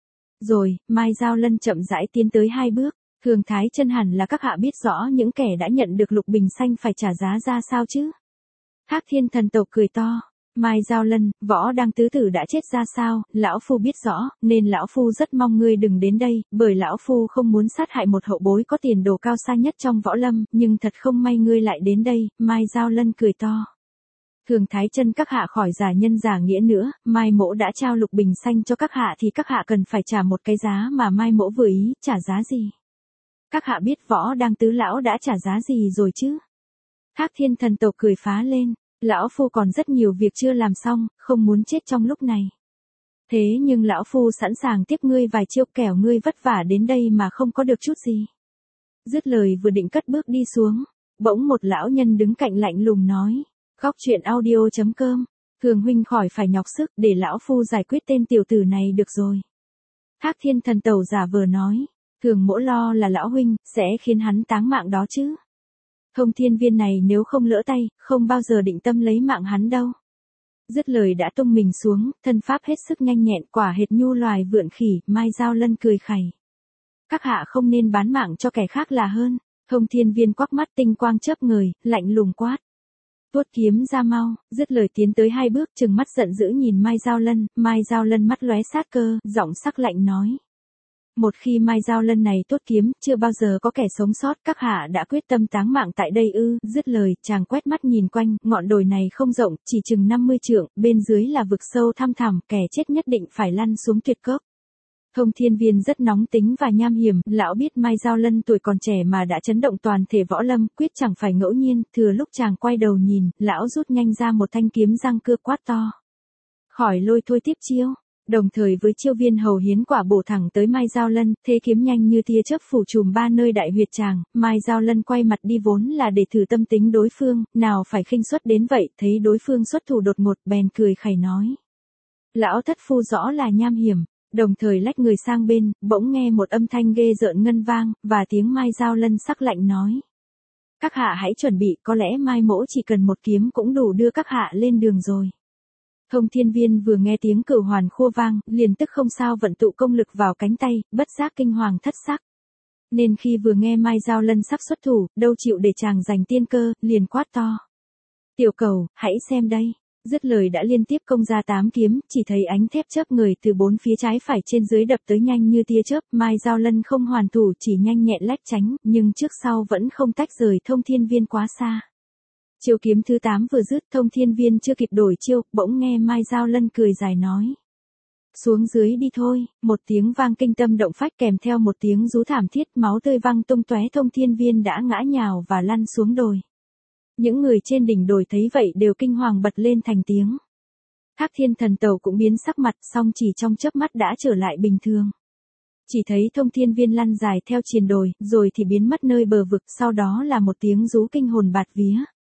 Rồi, Mai Giao Lân chậm rãi tiến tới hai bước. Thường Thái Chân hẳn là các hạ biết rõ những kẻ đã nhận được lục bình xanh phải trả giá ra sao chứ? Thác Thiên Thần Tộc cười to. Mai Giao Lân, Võ Đăng tứ tử đã chết ra sao, lão phu biết rõ, nên lão phu rất mong ngươi đừng đến đây, bởi lão phu không muốn sát hại một hậu bối có tiền đồ cao xa nhất trong võ lâm, nhưng thật không may ngươi lại đến đây, Mai Giao Lân cười to. Thường Thái Chân các hạ khỏi giả nhân giả nghĩa nữa, Mai mỗ đã trao lục bình xanh cho các hạ thì các hạ cần phải trả một cái giá mà Mai mỗ vừa ý, trả giá gì? Các hạ biết Võ Đăng tứ lão đã trả giá gì rồi chứ? Thác Thiên Thần Tộc cười phá lên, lão phu còn rất nhiều việc chưa làm xong, không muốn chết trong lúc này. Thế nhưng lão phu sẵn sàng tiếp ngươi vài chiêu kẻo ngươi vất vả đến đây mà không có được chút gì. Dứt lời vừa định cất bước đi xuống, bỗng một lão nhân đứng cạnh lạnh lùng nói, Góc truyện audio chấm com, Thường huynh khỏi phải nhọc sức để lão phu giải quyết tên tiểu tử này được rồi. Thác Thiên Thần Tẩu giả vờ nói. Thường mỗ lo là lão huynh, sẽ khiến hắn táng mạng đó chứ. Thông Thiên Viên này nếu không lỡ tay, không bao giờ định tâm lấy mạng hắn đâu. Dứt lời đã tung mình xuống, thân pháp hết sức nhanh nhẹn, quả hệt nhu loài vượn khỉ, Mai Giao Lân cười khẩy. Các hạ không nên bán mạng cho kẻ khác là hơn. Thông Thiên Viên quắc mắt tinh quang chớp ngời, lạnh lùng quát. Tuốt kiếm ra mau, dứt lời tiến tới hai bước, trừng mắt giận dữ nhìn Mai Giao Lân, Mai Giao Lân mắt lóe sát cơ, giọng sắc lạnh nói. Một khi Mai Giao Lân này tốt kiếm, chưa bao giờ có kẻ sống sót, các hạ đã quyết tâm táng mạng tại đây ư? Dứt lời, chàng quét mắt nhìn quanh, ngọn đồi này không rộng, chỉ chừng năm mươi trượng, bên dưới là vực sâu thăm thẳm, kẻ chết nhất định phải lăn xuống tuyệt cốc. Thông Thiên Viên rất nóng tính và nham hiểm, lão biết Mai Giao Lân tuổi còn trẻ mà đã chấn động toàn thể võ lâm, quyết chẳng phải ngẫu nhiên, thừa lúc chàng quay đầu nhìn, lão rút nhanh ra một thanh kiếm răng cưa quát to. Khỏi lôi thôi tiếp chiêu. Đồng thời với chiêu viên hầu hiến quả bổ thẳng tới Mai Giao Lân, thế kiếm nhanh như tia chớp phủ trùm ba nơi đại huyệt tràng, Mai Giao Lân quay mặt đi vốn là để thử tâm tính đối phương, nào phải khinh suất đến vậy, thấy đối phương xuất thủ đột ngột, bèn cười khẩy nói. Lão thất phu rõ là nham hiểm, đồng thời lách người sang bên, bỗng nghe một âm thanh ghê rợn ngân vang, và tiếng Mai Giao Lân sắc lạnh nói. Các hạ hãy chuẩn bị, có lẽ Mai mỗ chỉ cần một kiếm cũng đủ đưa các hạ lên đường rồi. Thông Thiên Viên vừa nghe tiếng cửu hoàn khua vang, liền tức không sao vận tụ công lực vào cánh tay, bất giác kinh hoàng thất sắc. Nên khi vừa nghe Mai Giao Lân sắp xuất thủ, đâu chịu để chàng giành tiên cơ, liền quát to. Tiểu cầu, hãy xem đây. Dứt lời đã liên tiếp công ra tám kiếm, chỉ thấy ánh thép chớp người từ bốn phía trái phải trên dưới đập tới nhanh như tia chớp, Mai Giao Lân không hoàn thủ chỉ nhanh nhẹn lách tránh, nhưng trước sau vẫn không tách rời Thông Thiên Viên quá xa. Chiêu kiếm thứ tám vừa dứt, Thông Thiên Viên chưa kịp đổi chiêu, bỗng nghe Mai Giao Lân cười dài nói. Xuống dưới đi thôi, một tiếng vang kinh tâm động phách kèm theo một tiếng rú thảm thiết, máu tươi văng tung tóe, Thông Thiên Viên đã ngã nhào và lăn xuống đồi. Những người trên đỉnh đồi thấy vậy đều kinh hoàng bật lên thành tiếng. Thác Thiên Thần Tẩu cũng biến sắc mặt, song chỉ trong chớp mắt đã trở lại bình thường. Chỉ thấy Thông Thiên Viên lăn dài theo triền đồi, rồi thì biến mất nơi bờ vực, sau đó là một tiếng rú kinh hồn bạt vía.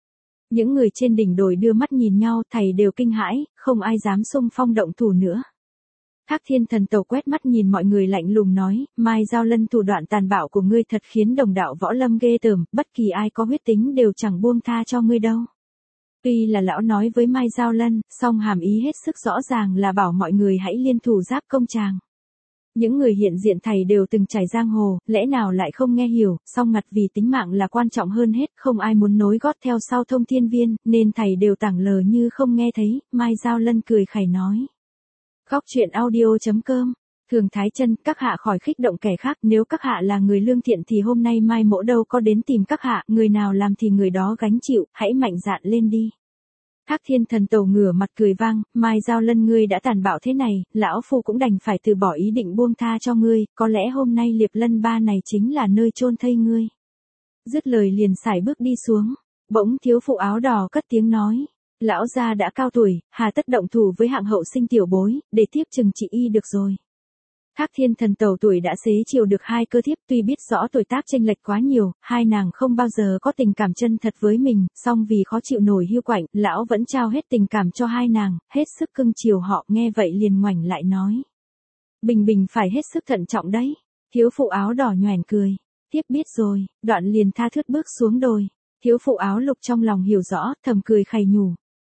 Những người trên đỉnh đồi đưa mắt nhìn nhau, thầy đều kinh hãi, không ai dám xung phong động thủ nữa. Thác Thiên Thần Tẩu quét mắt nhìn mọi người lạnh lùng nói, Mai Giao Lân thủ đoạn tàn bạo của ngươi thật khiến đồng đạo võ lâm ghê tởm, bất kỳ ai có huyết tính đều chẳng buông tha cho ngươi đâu. Tuy là lão nói với Mai Giao Lân, song hàm ý hết sức rõ ràng là bảo mọi người hãy liên thủ giáp công chàng. Những người hiện diện thầy đều từng trải giang hồ, lẽ nào lại không nghe hiểu, song ngặt vì tính mạng là quan trọng hơn hết, không ai muốn nối gót theo sau Thông Thiên Viên, nên thầy đều tảng lờ như không nghe thấy. Mai Giao Lân cười khẩy nói. Góc truyện audio.com. Thường Thái Chân, các hạ khỏi khích động kẻ khác, nếu các hạ là người lương thiện thì hôm nay Mai Mỗ đâu có đến tìm các hạ, người nào làm thì người đó gánh chịu, hãy mạnh dạn lên đi. Thác Thiên Thần Tẩu ngửa mặt cười vang, Mai Giao Lân ngươi đã tàn bạo thế này, lão phu cũng đành phải từ bỏ ý định buông tha cho ngươi, có lẽ hôm nay Liệp Lân Ba này chính là nơi chôn thây ngươi. Dứt lời liền sải bước đi xuống, bỗng thiếu phụ áo đỏ cất tiếng nói. Lão gia đã cao tuổi, hà tất động thủ với hạng hậu sinh tiểu bối, để tiếp chừng trị y được rồi. Thác Thiên Thần Tẩu tuổi đã xế chiều được hai cơ thiếp, tuy biết rõ tuổi tác chênh lệch quá nhiều, hai nàng không bao giờ có tình cảm chân thật với mình, song vì khó chịu nổi hiu quạnh, lão vẫn trao hết tình cảm cho hai nàng, hết sức cưng chiều họ, nghe vậy liền ngoảnh lại nói. Bình Bình phải hết sức thận trọng đấy. Thiếu phụ áo đỏ nhoẻn cười. Tiếp biết rồi, đoạn liền tha thướt bước xuống đồi. Thiếu phụ áo lục trong lòng hiểu rõ, thầm cười khẩy nhủ.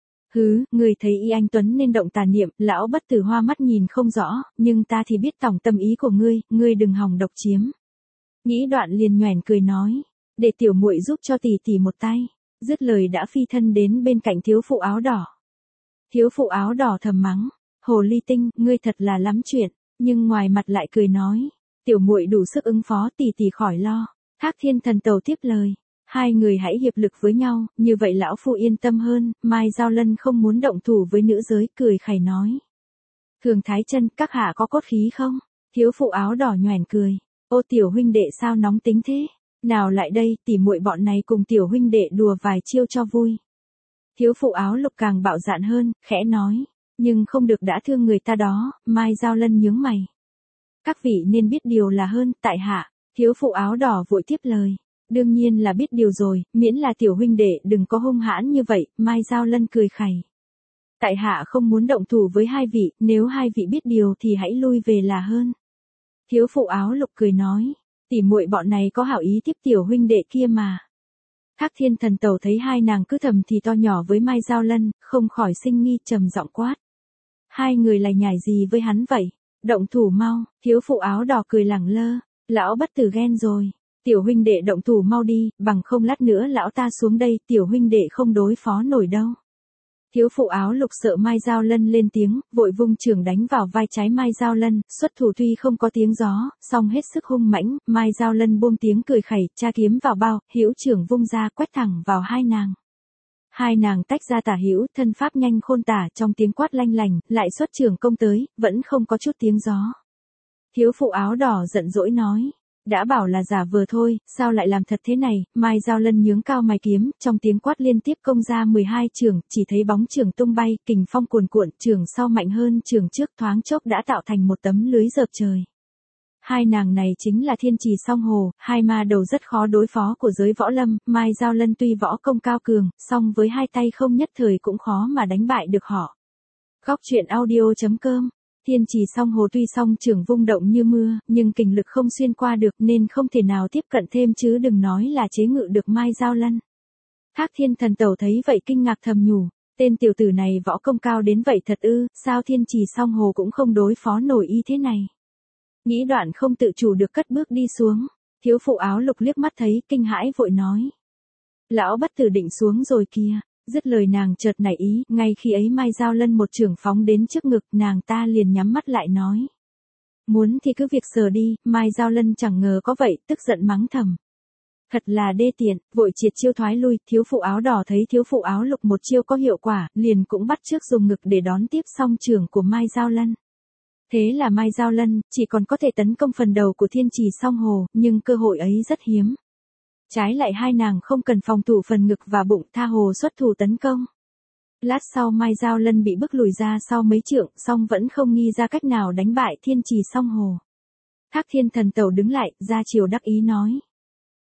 Hứ, người thấy y anh Tuấn nên động tà niệm, lão bất tử hoa mắt nhìn không rõ, nhưng ta thì biết tổng tâm ý của ngươi, ngươi đừng hòng độc chiếm. Nghĩ đoạn liền nhoẻn cười nói, để tiểu muội giúp cho tỷ tỷ một tay. Dứt lời đã phi thân đến bên cạnh thiếu phụ áo đỏ. Thiếu phụ áo đỏ thầm mắng, hồ ly tinh, ngươi thật là lắm chuyện, nhưng ngoài mặt lại cười nói, tiểu muội đủ sức ứng phó, tỷ tỷ khỏi lo. Thác Thiên Thần Tẩu tiếp lời. Hai người hãy hiệp lực với nhau, như vậy lão phu yên tâm hơn. Mai Giao Lân không muốn động thủ với nữ giới, cười khẩy nói. Thường Thái Chân, các hạ có cốt khí không? Thiếu phụ áo đỏ nhoẻn cười. Ô tiểu huynh đệ sao nóng tính thế? Nào lại đây, tỉ muội bọn này cùng tiểu huynh đệ đùa vài chiêu cho vui. Thiếu phụ áo lục càng bạo dạn hơn, khẽ nói. Nhưng không được đã thương người ta đó. Mai Giao Lân nhướng mày. Các vị nên biết điều là hơn, tại hạ. Thiếu phụ áo đỏ vội tiếp lời. Đương nhiên là biết điều rồi, miễn là tiểu huynh đệ đừng có hung hãn như vậy. Mai Giao Lân cười khẩy. Tại hạ không muốn động thủ với hai vị, nếu hai vị biết điều thì hãy lui về là hơn. Thiếu phụ áo lục cười nói, tỉ muội bọn này có hảo ý tiếp tiểu huynh đệ kia mà. Thác Thiên Thần Tẩu thấy hai nàng cứ thầm thì to nhỏ với Mai Giao Lân, không khỏi sinh nghi, trầm giọng quát. Hai người lại nhảy gì với hắn vậy? Động thủ mau. Thiếu phụ áo đỏ cười lẳng lơ, lão bất tử ghen rồi. Tiểu huynh đệ động thủ mau đi, bằng không lát nữa lão ta xuống đây, tiểu huynh đệ không đối phó nổi đâu. Thiếu phụ áo lục sợ Mai Giao Lân lên tiếng, vội vung chưởng đánh vào vai trái Mai Giao Lân, xuất thủ tuy không có tiếng gió, song hết sức hung mãnh. Mai Giao Lân buông tiếng cười khẩy, tra kiếm vào bao, hữu chưởng vung ra quét thẳng vào hai nàng. Hai nàng tách ra tả hữu, thân pháp nhanh khôn tả, trong tiếng quát lanh lành, lại xuất chưởng công tới, vẫn không có chút tiếng gió. Thiếu phụ áo đỏ giận dỗi nói. Đã bảo là giả vờ thôi, sao lại làm thật thế này? Mai Giao Lân nhướng cao mày kiếm, trong tiếng quát liên tiếp công ra mười hai chưởng, chỉ thấy bóng chưởng tung bay, kình phong cuồn cuộn, chưởng sau mạnh hơn chưởng trước, thoáng chốc đã tạo thành một tấm lưới dợp trời. Hai nàng này chính là Thiên Trì Song Hồ, hai ma đầu rất khó đối phó của giới võ lâm. Mai Giao Lân tuy võ công cao cường, song với hai tay không nhất thời cũng khó mà đánh bại được họ. Góc truyện audio.com. Thiên Trì Song Hồ tuy song chưởng vung động như mưa, nhưng kình lực không xuyên qua được nên không thể nào tiếp cận thêm, chứ đừng nói là chế ngự được Mai Giao Lân. Thác Thiên Thần Tẩu thấy vậy kinh ngạc thầm nhủ, tên tiểu tử này võ công cao đến vậy thật ư? Sao Thiên Trì Song Hồ cũng không đối phó nổi y thế này? Nghĩ đoạn không tự chủ được cất bước đi xuống. Thiếu phụ áo lục liếc mắt thấy, kinh hãi vội nói. Lão bất tử định xuống rồi kìa. Dứt lời nàng chợt nảy ý, ngay khi ấy Mai Giao Lân một chưởng phóng đến trước ngực, nàng ta liền nhắm mắt lại nói. Muốn thì cứ việc sờ đi. Mai Giao Lân chẳng ngờ có vậy, tức giận mắng thầm. Thật là đê tiện, vội triệt chiêu thoái lui. Thiếu phụ áo đỏ thấy thiếu phụ áo lục một chiêu có hiệu quả, liền cũng bắt chước dùng ngực để đón tiếp song chưởng của Mai Giao Lân. Thế là Mai Giao Lân chỉ còn có thể tấn công phần đầu của Thiên Trì Song Hồ, nhưng cơ hội ấy rất hiếm. Trái lại hai nàng không cần phòng thủ phần ngực và bụng, tha hồ xuất thủ tấn công. Lát sau Mai Giao Lân bị bức lùi ra sau mấy trượng, song vẫn không nghi ra cách nào đánh bại Thiên Trì Song Hồ. Thác Thiên Thần Tẩu đứng lại, ra chiều đắc ý nói.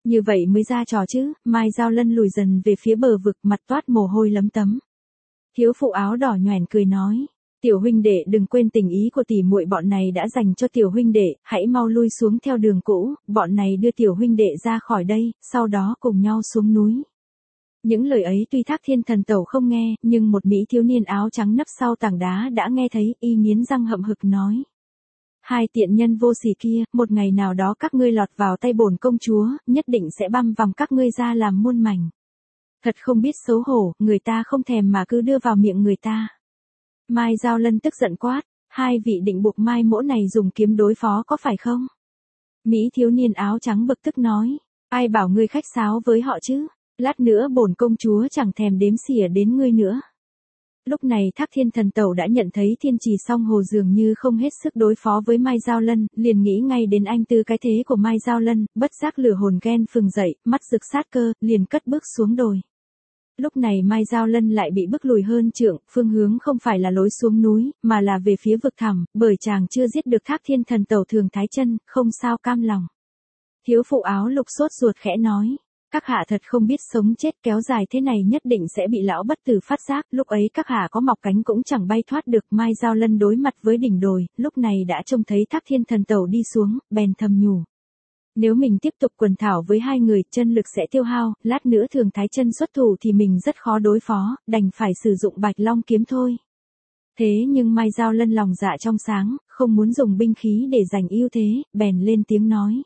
Như vậy mới ra trò chứ. Mai Giao Lân lùi dần về phía bờ vực, mặt toát mồ hôi lấm tấm. Thiếu phụ áo đỏ nhoẻn cười nói. Tiểu huynh đệ đừng quên tình ý của tỷ muội bọn này đã dành cho tiểu huynh đệ, hãy mau lui xuống theo đường cũ, bọn này đưa tiểu huynh đệ ra khỏi đây, sau đó cùng nhau xuống núi. Những lời ấy tuy Thác Thiên Thần Tẩu không nghe, nhưng một mỹ thiếu niên áo trắng nấp sau tảng đá đã nghe thấy, y nghiến răng hậm hực nói. Hai tiện nhân vô sỉ kia, một ngày nào đó các ngươi lọt vào tay bổn công chúa, nhất định sẽ băm vằm các ngươi ra làm muôn mảnh. Thật không biết xấu hổ, người ta không thèm mà cứ đưa vào miệng người ta. Mai Giao Lân tức giận quát, hai vị định buộc Mai Mỗ này dùng kiếm đối phó có phải không? Mỹ thiếu niên áo trắng bực tức nói, ai bảo ngươi khách sáo với họ chứ, lát nữa bổn công chúa chẳng thèm đếm xỉa đến ngươi nữa. Lúc này Thác Thiên Thần Tẩu đã nhận thấy Thiên Trì Song Hồ dường như không hết sức đối phó với Mai Giao Lân, liền nghĩ ngay đến anh tư cái thế của Mai Giao Lân, bất giác lửa hồn ghen phừng dậy, mắt rực sát cơ, liền cất bước xuống đồi. Lúc này Mai Giao Lân lại bị bức lùi hơn trượng, phương hướng không phải là lối xuống núi, mà là về phía vực thẳm, bởi chàng chưa giết được Thác Thiên Thần Tẩu Thường Thái Chân, không sao cam lòng. Thiếu phụ áo lục sốt ruột khẽ nói, các hạ thật không biết sống chết, kéo dài thế này nhất định sẽ bị lão bất tử phát giác, lúc ấy các hạ có mọc cánh cũng chẳng bay thoát được. Mai Giao Lân đối mặt với đỉnh đồi, lúc này đã trông thấy Thác Thiên Thần Tẩu đi xuống, bèn thầm nhủ. Nếu mình tiếp tục quần thảo với hai người, chân lực sẽ tiêu hao, lát nữa Thường Thái Chân xuất thủ thì mình rất khó đối phó, đành phải sử dụng Bạch Long kiếm thôi. Thế nhưng Mai Giao Lân lòng dạ trong sáng, không muốn dùng binh khí để giành ưu thế, bèn lên tiếng nói.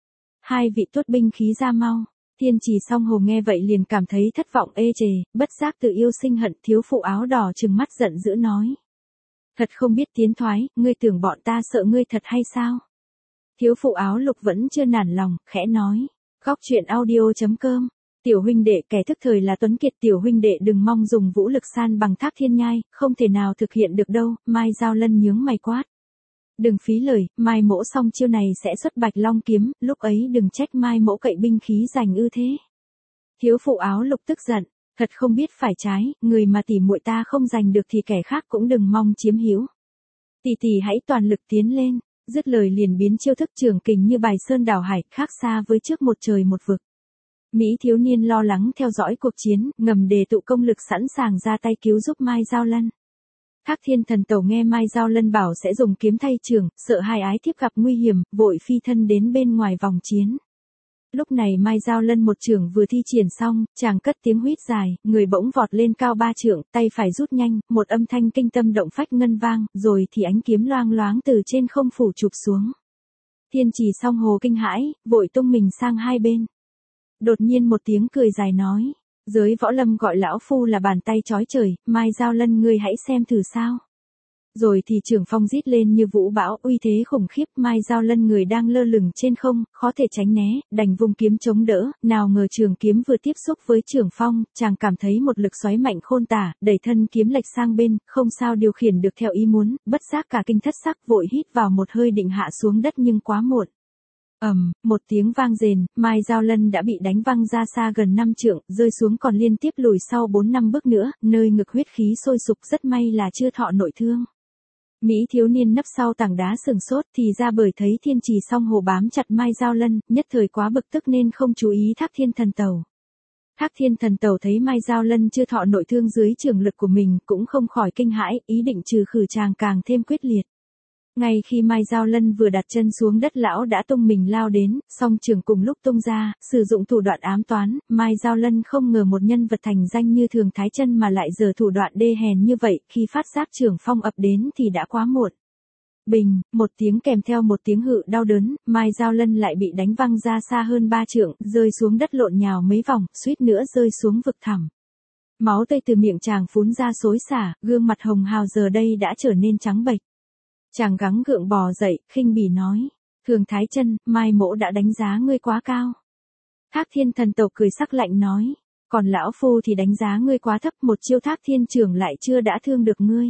Hai vị tuốt binh khí ra mau. Thiên Trì Song Hồ nghe vậy liền cảm thấy thất vọng ê chề, bất giác tự yêu sinh hận. Thiếu phụ áo đỏ trừng mắt giận dữ nói. Thật không biết tiến thoái, ngươi tưởng bọn ta sợ ngươi thật hay sao? Thiếu phụ áo lục vẫn chưa nản lòng, khẽ nói. Góc truyện audio chấm com. Tiểu huynh đệ kẻ thức thời là tuấn kiệt, tiểu huynh đệ đừng mong dùng vũ lực san bằng Thác Thiên Nhai, không thể nào thực hiện được đâu. Mai Giao Lân nhướng mày quát. Đừng phí lời, Mai Mỗ xong chiêu này sẽ xuất Bạch Long kiếm, lúc ấy đừng trách Mai Mỗ cậy binh khí giành ưu thế. Thiếu phụ áo lục tức giận, thật không biết phải trái, người mà tỷ muội ta không giành được thì kẻ khác cũng đừng mong chiếm hữu. Tỷ tỷ hãy toàn lực tiến lên, dứt lời liền biến chiêu thức trường kình như bài sơn đảo hải, khác xa với trước một trời một vực. Mỹ thiếu niên lo lắng theo dõi cuộc chiến, ngầm đề tụ công lực sẵn sàng ra tay cứu giúp Mai Giao Lân. Thác Thiên Thần Tẩu nghe Mai Giao Lân bảo sẽ dùng kiếm thay trường, sợ hai ái thiếp gặp nguy hiểm, vội phi thân đến bên ngoài vòng chiến. Lúc này Mai Giao Lân một trường vừa thi triển xong, chàng cất tiếng huýt dài, người bỗng vọt lên cao ba trượng, tay phải rút nhanh, một âm thanh kinh tâm động phách ngân vang, rồi thì ánh kiếm loang loáng từ trên không phủ chụp xuống. Thiên Trì Song Hồ kinh hãi, vội tung mình sang hai bên. Đột nhiên một tiếng cười dài nói. Giới võ lâm gọi lão phu là bàn tay chói trời, Mai Giao Lân ngươi hãy xem thử sao. Rồi thì trường phong rít lên như vũ bão, uy thế khủng khiếp. Mai Giao Lân người đang lơ lửng trên không, khó thể tránh né, đành vung kiếm chống đỡ, nào ngờ trường kiếm vừa tiếp xúc với trường phong, chàng cảm thấy một lực xoáy mạnh khôn tả, đẩy thân kiếm lệch sang bên, không sao điều khiển được theo ý muốn, bất giác cả kinh thất sắc, vội hít vào một hơi định hạ xuống đất nhưng quá muộn. Ầm, um, một tiếng vang rền, Mai Giao Lân đã bị đánh văng ra xa gần năm trượng, rơi xuống còn liên tiếp lùi sau bốn năm bước nữa, nơi ngực huyết khí sôi sục, rất may là chưa thọ nội thương. Mỹ thiếu niên nấp sau tảng đá sừng sốt thì ra bởi thấy Thiên Trì Song Hồ bám chặt Mai Giao Lân, nhất thời quá bực tức nên không chú ý Thác Thiên Thần Tẩu. Thác Thiên Thần Tẩu thấy Mai Giao Lân chưa thọ nội thương dưới trường lực của mình, cũng không khỏi kinh hãi, ý định trừ khử chàng càng thêm quyết liệt. Ngay khi Mai Giao Lân vừa đặt chân xuống đất, lão đã tung mình lao đến, song trường cùng lúc tung ra, sử dụng thủ đoạn ám toán. Mai Giao Lân không ngờ một nhân vật thành danh như Thường Thái Chân mà lại giở thủ đoạn đê hèn như vậy, khi phát giác trường phong ập đến thì đã quá muộn. Bình, một tiếng kèm theo một tiếng hự đau đớn, Mai Giao Lân lại bị đánh văng ra xa hơn ba trượng, rơi xuống đất lộn nhào mấy vòng, suýt nữa rơi xuống vực thẳm. Máu tươi từ miệng chàng phún ra xối xả, gương mặt hồng hào giờ đây đã trở nên trắng bệch. Chàng gắng gượng bò dậy, khinh bỉ nói, Thường Thái Chân, Mai Mỗ đã đánh giá ngươi quá cao. Thác Thiên Thần Tẩu cười sắc lạnh nói, còn lão phu thì đánh giá ngươi quá thấp, một chiêu Thác Thiên Trường lại chưa đã thương được ngươi.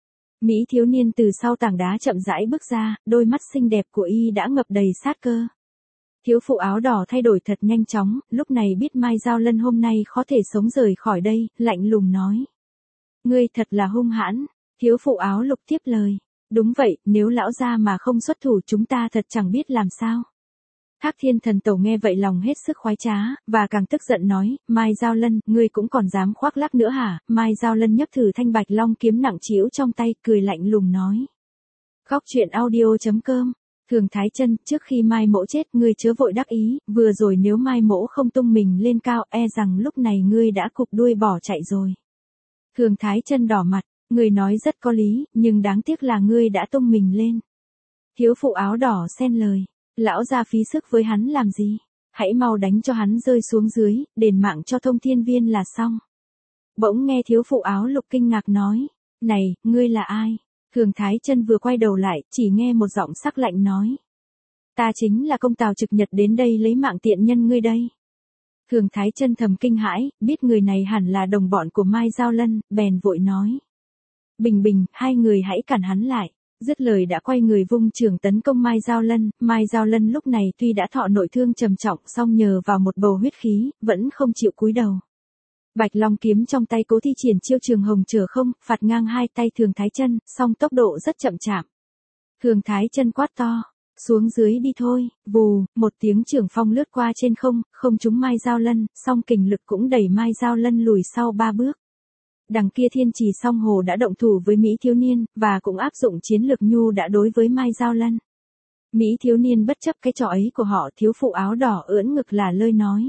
Mỹ thiếu niên từ sau tảng đá chậm rãi bước ra, đôi mắt xinh đẹp của y đã ngập đầy sát cơ. Thiếu phụ áo đỏ thay đổi thật nhanh chóng, lúc này biết Mai Giao Lân hôm nay khó thể sống rời khỏi đây, lạnh lùng nói. Ngươi thật là hung hãn. Thiếu phụ áo lục tiếp lời. Đúng vậy, nếu lão gia mà không xuất thủ chúng ta thật chẳng biết làm sao. Hắc Thiên Thần Tổ nghe vậy lòng hết sức khoái trá, và càng tức giận nói, Mai Giao Lân, ngươi cũng còn dám khoác lác nữa hả? Mai Giao Lân nhấp thử thanh bạch long kiếm nặng trĩu trong tay, cười lạnh lùng nói. Góc truyện audio.com. Thường Thái Chân, trước khi Mai Mỗ chết, ngươi chớ vội đắc ý, vừa rồi nếu Mai Mỗ không tung mình lên cao, e rằng lúc này ngươi đã cụp đuôi bỏ chạy rồi. Thường Thái Chân đỏ mặt, ngươi nói rất có lý, nhưng đáng tiếc là ngươi đã tung mình lên. Thiếu phụ áo đỏ xen lời, lão gia phí sức với hắn làm gì? Hãy mau đánh cho hắn rơi xuống dưới, đền mạng cho Thông Thiên Viên là xong. Bỗng nghe thiếu phụ áo lục kinh ngạc nói, này, ngươi là ai? Thường Thái Chân vừa quay đầu lại, chỉ nghe một giọng sắc lạnh nói. Ta chính là công tào trực nhật đến đây lấy mạng tiện nhân ngươi đây. Thường Thái Chân thầm kinh hãi, biết người này hẳn là đồng bọn của Mai Giao Lân, bèn vội nói. Bình bình, hai người hãy cản hắn lại. Dứt lời đã quay người vung chưởng tấn công Mai Giao Lân. Mai Giao Lân lúc này tuy đã thọ nội thương trầm trọng, song nhờ vào một bầu huyết khí, vẫn không chịu cúi đầu. Bạch Long kiếm trong tay cố thi triển chiêu trường hồng trở không, phạt ngang hai tay Thường Thái Chân, song tốc độ rất chậm chạp. Thường Thái Chân quát to, xuống dưới đi thôi. Vù, một tiếng trường phong lướt qua trên không, không trúng Mai Giao Lân, song kình lực cũng đẩy Mai Giao Lân lùi sau ba bước. Đằng kia Thiên Trì Song Hồ đã động thủ với Mỹ thiếu niên, và cũng áp dụng chiến lược nhu đã đối với Mai Giao Lân. Mỹ thiếu niên bất chấp cái trò ấy của họ, thiếu phụ áo đỏ ưỡn ngực là lơi nói.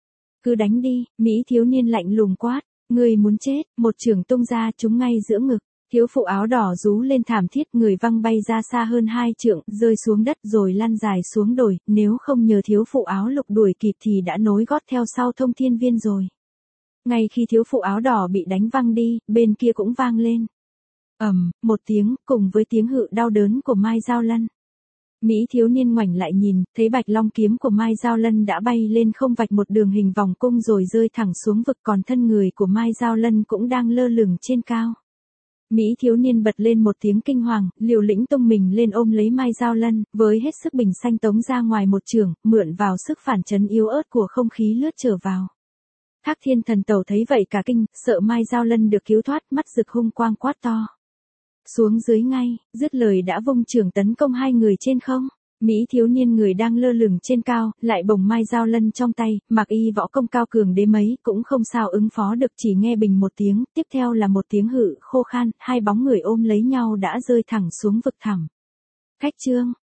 Cứ đánh đi. Mỹ thiếu niên lạnh lùng quát, người muốn chết, một chưởng tung ra trúng ngay giữa ngực. Thiếu phụ áo đỏ rú lên thảm thiết, người văng bay ra xa hơn hai trượng, rơi xuống đất rồi lăn dài xuống đồi, nếu không nhờ thiếu phụ áo lục đuổi kịp thì đã nối gót theo sau Thông Thiên Viên rồi. Ngay khi thiếu phụ áo đỏ bị đánh văng đi, bên kia cũng vang lên. Ầm, một tiếng, cùng với tiếng hự đau đớn của Mai Giao Lân. Mỹ thiếu niên ngoảnh lại nhìn, thấy bạch long kiếm của Mai Giao Lân đã bay lên không vạch một đường hình vòng cung rồi rơi thẳng xuống vực, còn thân người của Mai Giao Lân cũng đang lơ lửng trên cao. Mỹ thiếu niên bật lên một tiếng kinh hoàng, liều lĩnh tung mình lên ôm lấy Mai Giao Lân, với hết sức bình xanh tống ra ngoài một chưởng, mượn vào sức phản chấn yếu ớt của không khí lướt trở vào. Hắc Thiên Thần Tẩu thấy vậy cả kinh, sợ Mai Giao Lân được cứu thoát, mắt rực hung quang quát to. Xuống dưới ngay, dứt lời đã vung chưởng tấn công hai người trên không. Mỹ thiếu niên người đang lơ lửng trên cao, lại bồng Mai Giao Lân trong tay, mặc y võ công cao cường đến mấy, cũng không sao ứng phó được, chỉ nghe bình một tiếng, tiếp theo là một tiếng hự khô khan, hai bóng người ôm lấy nhau đã rơi thẳng xuống vực thẳm. Khách trương,